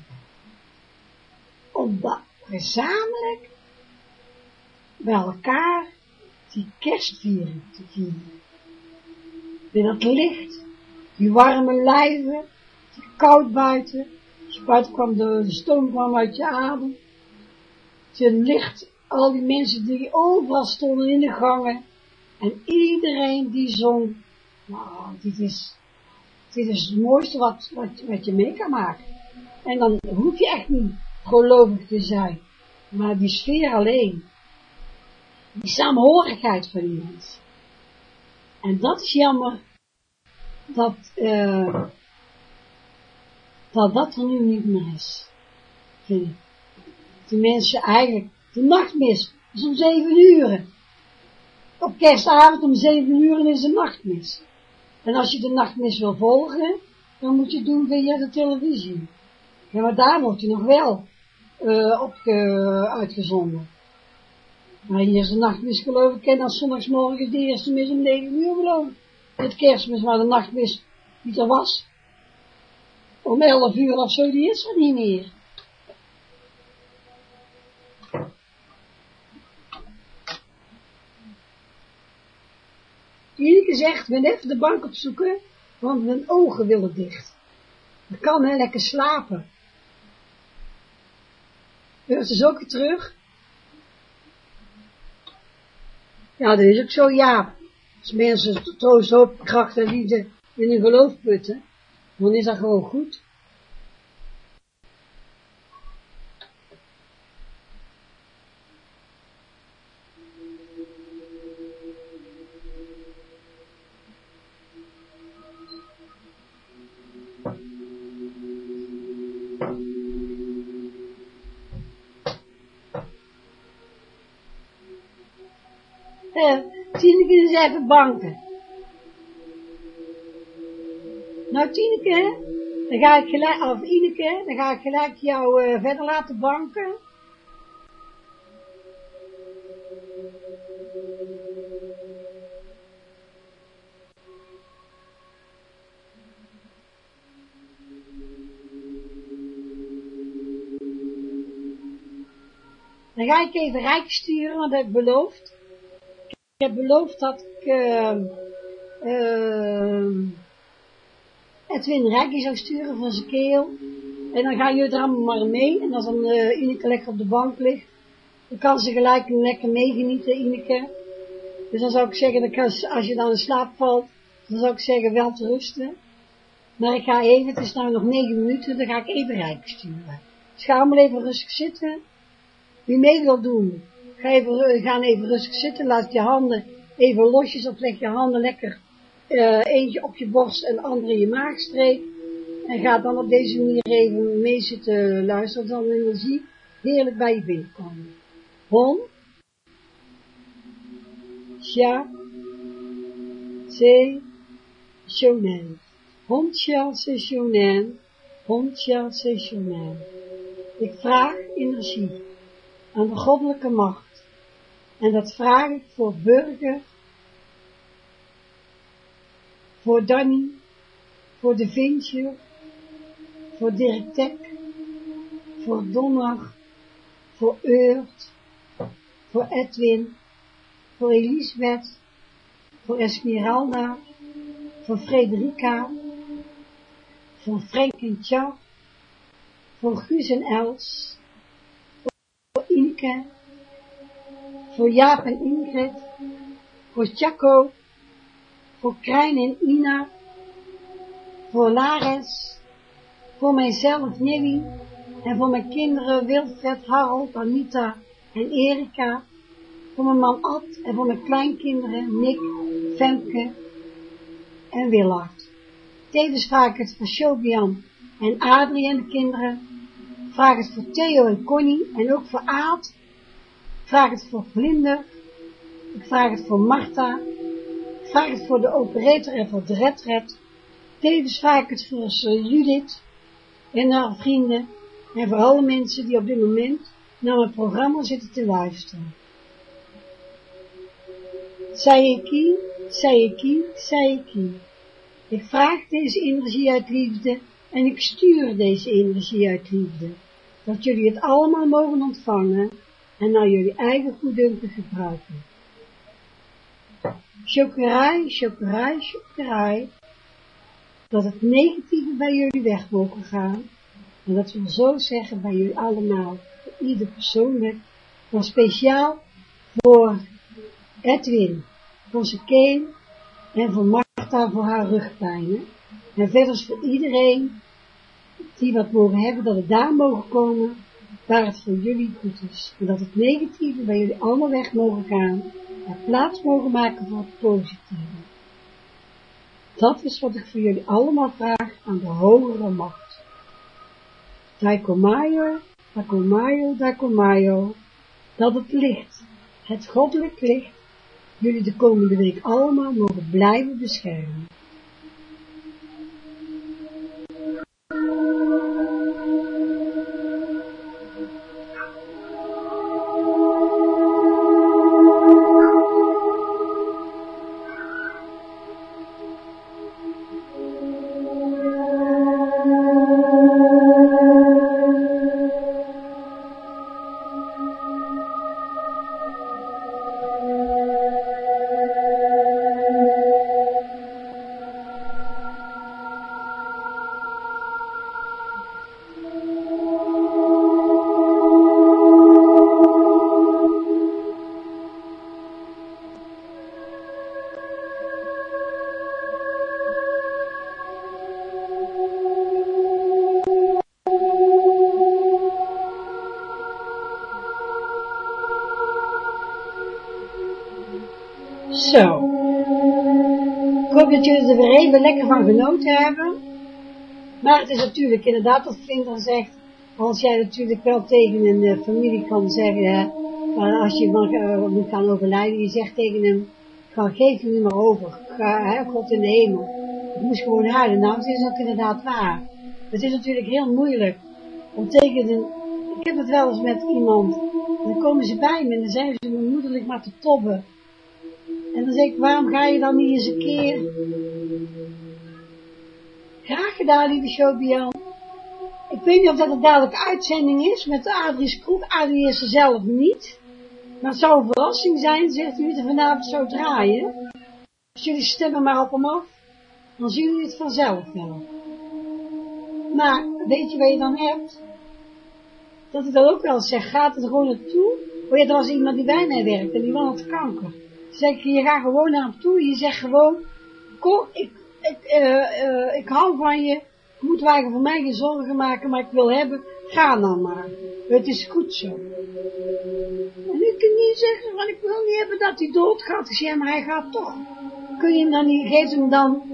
Om dat gezamenlijk bij elkaar die kerstviering te vieren. Met dat licht, die warme lijven, die koud buiten, als buiten kwam de, de stoom kwam uit je adem, het licht, al die mensen die overal stonden in de gangen, en iedereen die zong, nou, dit is, dit is het mooiste wat, wat, wat je mee kan maken. En dan hoef je echt niet gelovig te zijn, maar die sfeer alleen, die saamhorigheid van die mensen. En dat is jammer, dat, uh, dat dat er nu niet meer is, vind ik. Die mensen eigenlijk, de nachtmis, is om zeven uur. Op kerstavond om zeven uur is de nachtmis. En als je de nachtmis wil volgen, dan moet je het doen via de televisie. Ja, maar daar wordt hij nog wel uh, op uh, uitgezonden. Maar hier is de nachtmis geloof ik, en dan zondagsmorgen is de eerste mis om negen uur geloof ik. Het kerstmis, maar de nachtmis die er was, om elf uur of zo, die is er niet meer. Tineke zegt, we even de bank opzoeken, want mijn ogen willen dicht. Dat kan, hè, lekker slapen. Hoort ze ook weer terug? Ja, dat is ook zo, ja. Als mensen troost, hoop, kracht en liefde in hun geloof putten, dan is dat gewoon goed. Uh, Tineke eens even banken. Nou Tineke, dan ga ik gelijk, of Ineke, dan ga ik gelijk jou uh, verder laten banken. Dan ga ik even Rijk sturen, want dat heb ik beloofd. Ik heb beloofd dat ik uh, uh, Edwin Rijkje zou sturen van zijn keel. En dan gaan jullie er allemaal maar mee. En als dan uh, Ineke lekker op de bank ligt, dan kan ze gelijk lekker meegenieten, Ineke. Dus dan zou ik zeggen, dat als, als je dan in slaap valt, dan zou ik zeggen, wel te rusten. Maar ik ga even, het is nou nog negen minuten, dan ga ik even Rijkje sturen. Dus ga allemaal even rustig zitten. Wie mee wil doen, ga even, ga even rustig zitten, laat je handen even losjes of leg je handen lekker, uh, eentje op je borst en de andere in je maagstreep. En ga dan op deze manier even mee zitten luisteren, dan de energie heerlijk bij je binnenkomen. Hon, Sha, Se, Shonen. Hon, Sha, Se, Shonen. Hon, Sha, Se, Shonen. Ik vraag energie aan de goddelijke macht. En dat vraag ik voor Burger, voor Danny, voor De Vinci, voor Dirk Tek, voor Donner, voor Eurt, voor Edwin, voor Elisabeth, voor Esmeralda, voor Frederica, voor Frank en Tja, voor Guus en Els, voor Ineke, voor Jaap en Ingrid, voor Chaco, voor Krijn en Ina, voor Lares, voor mijzelf Nelly en voor mijn kinderen Wilfred, Harold, Anita en Erika, voor mijn man Ad en voor mijn kleinkinderen Nick, Femke en Willard. Tevens vraag ik het voor Shobian en Adrie en de kinderen, vraag het voor Theo en Connie en ook voor Aad, vraag het voor Vlinder, ik vraag het voor Marta, ik vraag het voor de operator en voor de Redred, tevens vraag ik het voor Judith en haar vrienden en voor alle mensen die op dit moment naar mijn programma zitten te luisteren. Saiki, Saiki, Saiki. Ik vraag deze energie uit liefde en ik stuur deze energie uit liefde, dat jullie het allemaal mogen ontvangen en naar jullie eigen goeddunken gebruiken. Chokerai, chokerai, chokerai, dat het negatieve bij jullie weg mogen gaan, en dat wil zo zeggen bij jullie allemaal, voor ieder persoonlijk, maar speciaal voor Edwin, voor zijn keel, en voor Marta voor haar rugpijnen, en verder voor iedereen die wat mogen hebben, dat het daar mogen komen, waar het voor jullie goed is, en dat het negatieve bij jullie allemaal weg mogen gaan, en plaats mogen maken voor het positieve. Dat is wat ik voor jullie allemaal vraag aan de hogere macht. Daikomayo, Daikomayo, Daikomayo, dat het licht, het goddelijk licht, jullie de komende week allemaal mogen blijven beschermen. Zo. Ik hoop dat jullie er weer even lekker van genoten hebben. Maar het is natuurlijk inderdaad wat Flinter zegt. Als jij natuurlijk wel tegen een uh, familie kan zeggen, hè, maar als je mag, uh, moet gaan overlijden, je zegt tegen hem, ga, geef je niet meer over, ga, hè, God in de hemel. Je moest gewoon huilen. Nou, het is ook inderdaad waar. Het is natuurlijk heel moeilijk om tegen een, ik heb het wel eens met iemand, dan komen ze bij me en dan zijn ze me moederlijk maar te tobben. En dan zeg ik, waarom ga je dan niet eens een keer? Graag gedaan, lieve Shobian. Ik weet niet of dat een dadelijke uitzending is met Adrie's Kroeg. Adrie is er zelf niet. Maar het zou een verrassing zijn, zegt u, het vanavond zo draaien. Als jullie stemmen maar op hem af, dan zien jullie het vanzelf wel. Maar, weet je wat je dan hebt? Dat ik dan ook wel zeg, gaat het er gewoon naartoe? Oh ja, er was iemand die bij mij werkt en die had kanker. Zeg je, je gaat gewoon naar hem toe, je zegt gewoon, kom, ik, ik, uh, uh, ik hou van je, je moet wagen voor mij geen zorgen maken, maar ik wil hebben, ga dan maar. Het is goed zo. En ik kan niet zeggen, want ik wil niet hebben dat hij doodgaat. Ik zeg, ja, maar hij gaat toch. Kun je hem dan niet, geef hem dan,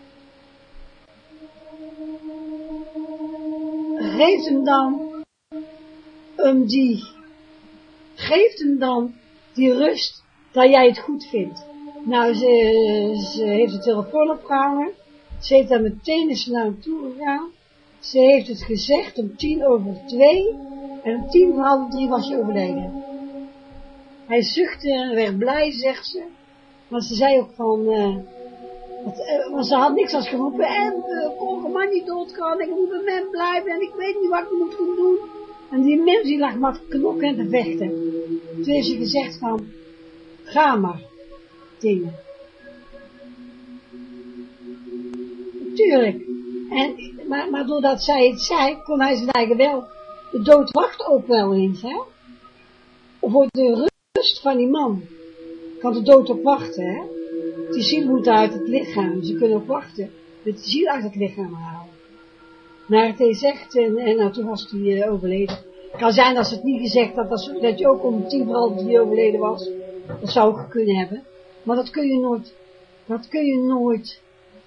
geef hem dan, um, die, geef hem dan die rust, dat jij het goed vindt. Nou, ze, ze heeft de telefoon opgehangen. Ze heeft daar meteen eens naar hem toe gegaan. Ze heeft het gezegd om tien over twee. En om tien voor half drie was hij overleden. Hij zuchtte en werd blij, zegt ze. Maar ze zei ook van... Uh, wat, uh, maar ze had niks als geroepen. En uh, kon maar niet doodgaan. Ik moet bij hem blijven. En ik weet niet wat ik moet gaan doen. En die mens die lag maar te knokken en te vechten. Toen heeft ze gezegd van... Ga maar. Dingen. Tuurlijk. En, maar, maar doordat zij het zei, kon hij zijn eigen wel. De dood wacht ook wel eens, hè. Voor de rust van die man. Kan de dood ook wachten, hè. Die ziel moet uit het lichaam. Ze kunnen ook wachten. Met de ziel uit het lichaam halen. Maar het is echt, en, en nou, toen was hij uh, overleden. Het kan zijn als het niet gezegd had, dat, dat je ook om tien voor half drie overleden was. Dat zou ik kunnen hebben. Maar dat kun je nooit, dat kun je nooit,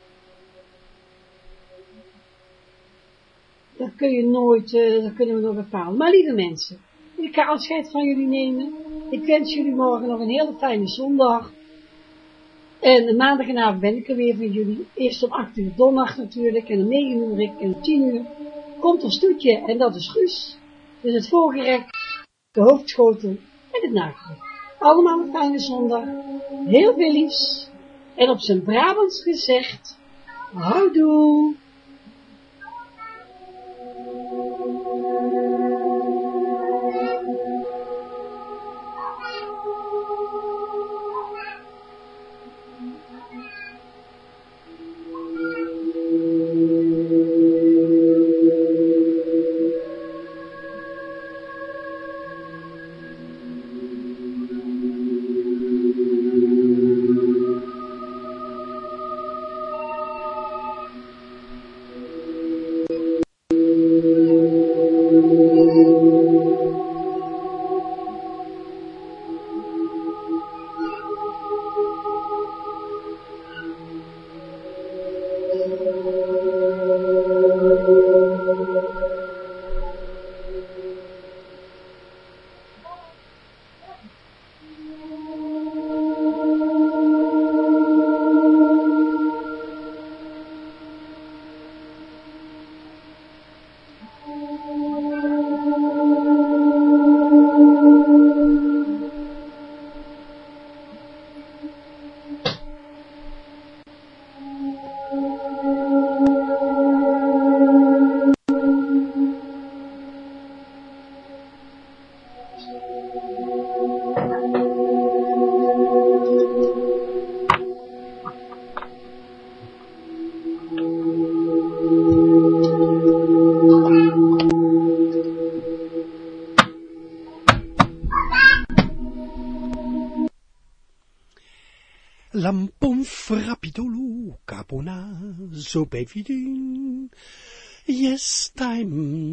dat kun je nooit, uh, dat kunnen we nog bepalen. Maar lieve mensen, ik ga afscheid van jullie nemen. Ik wens jullie morgen nog een hele fijne zondag. En maandagavond ben ik er weer van jullie. Eerst om acht uur donderdag natuurlijk. En om negen uur ik. En om tien uur komt een stoetje. En dat is Guus. Dus het voorgerecht, de hoofdschotel en het nagerecht. Allemaal een fijne zondag. Heel veel liefs. En op zijn Brabants gezegd. Houdoe. Lampon frappitolo, capona, so beviden. Yes, time.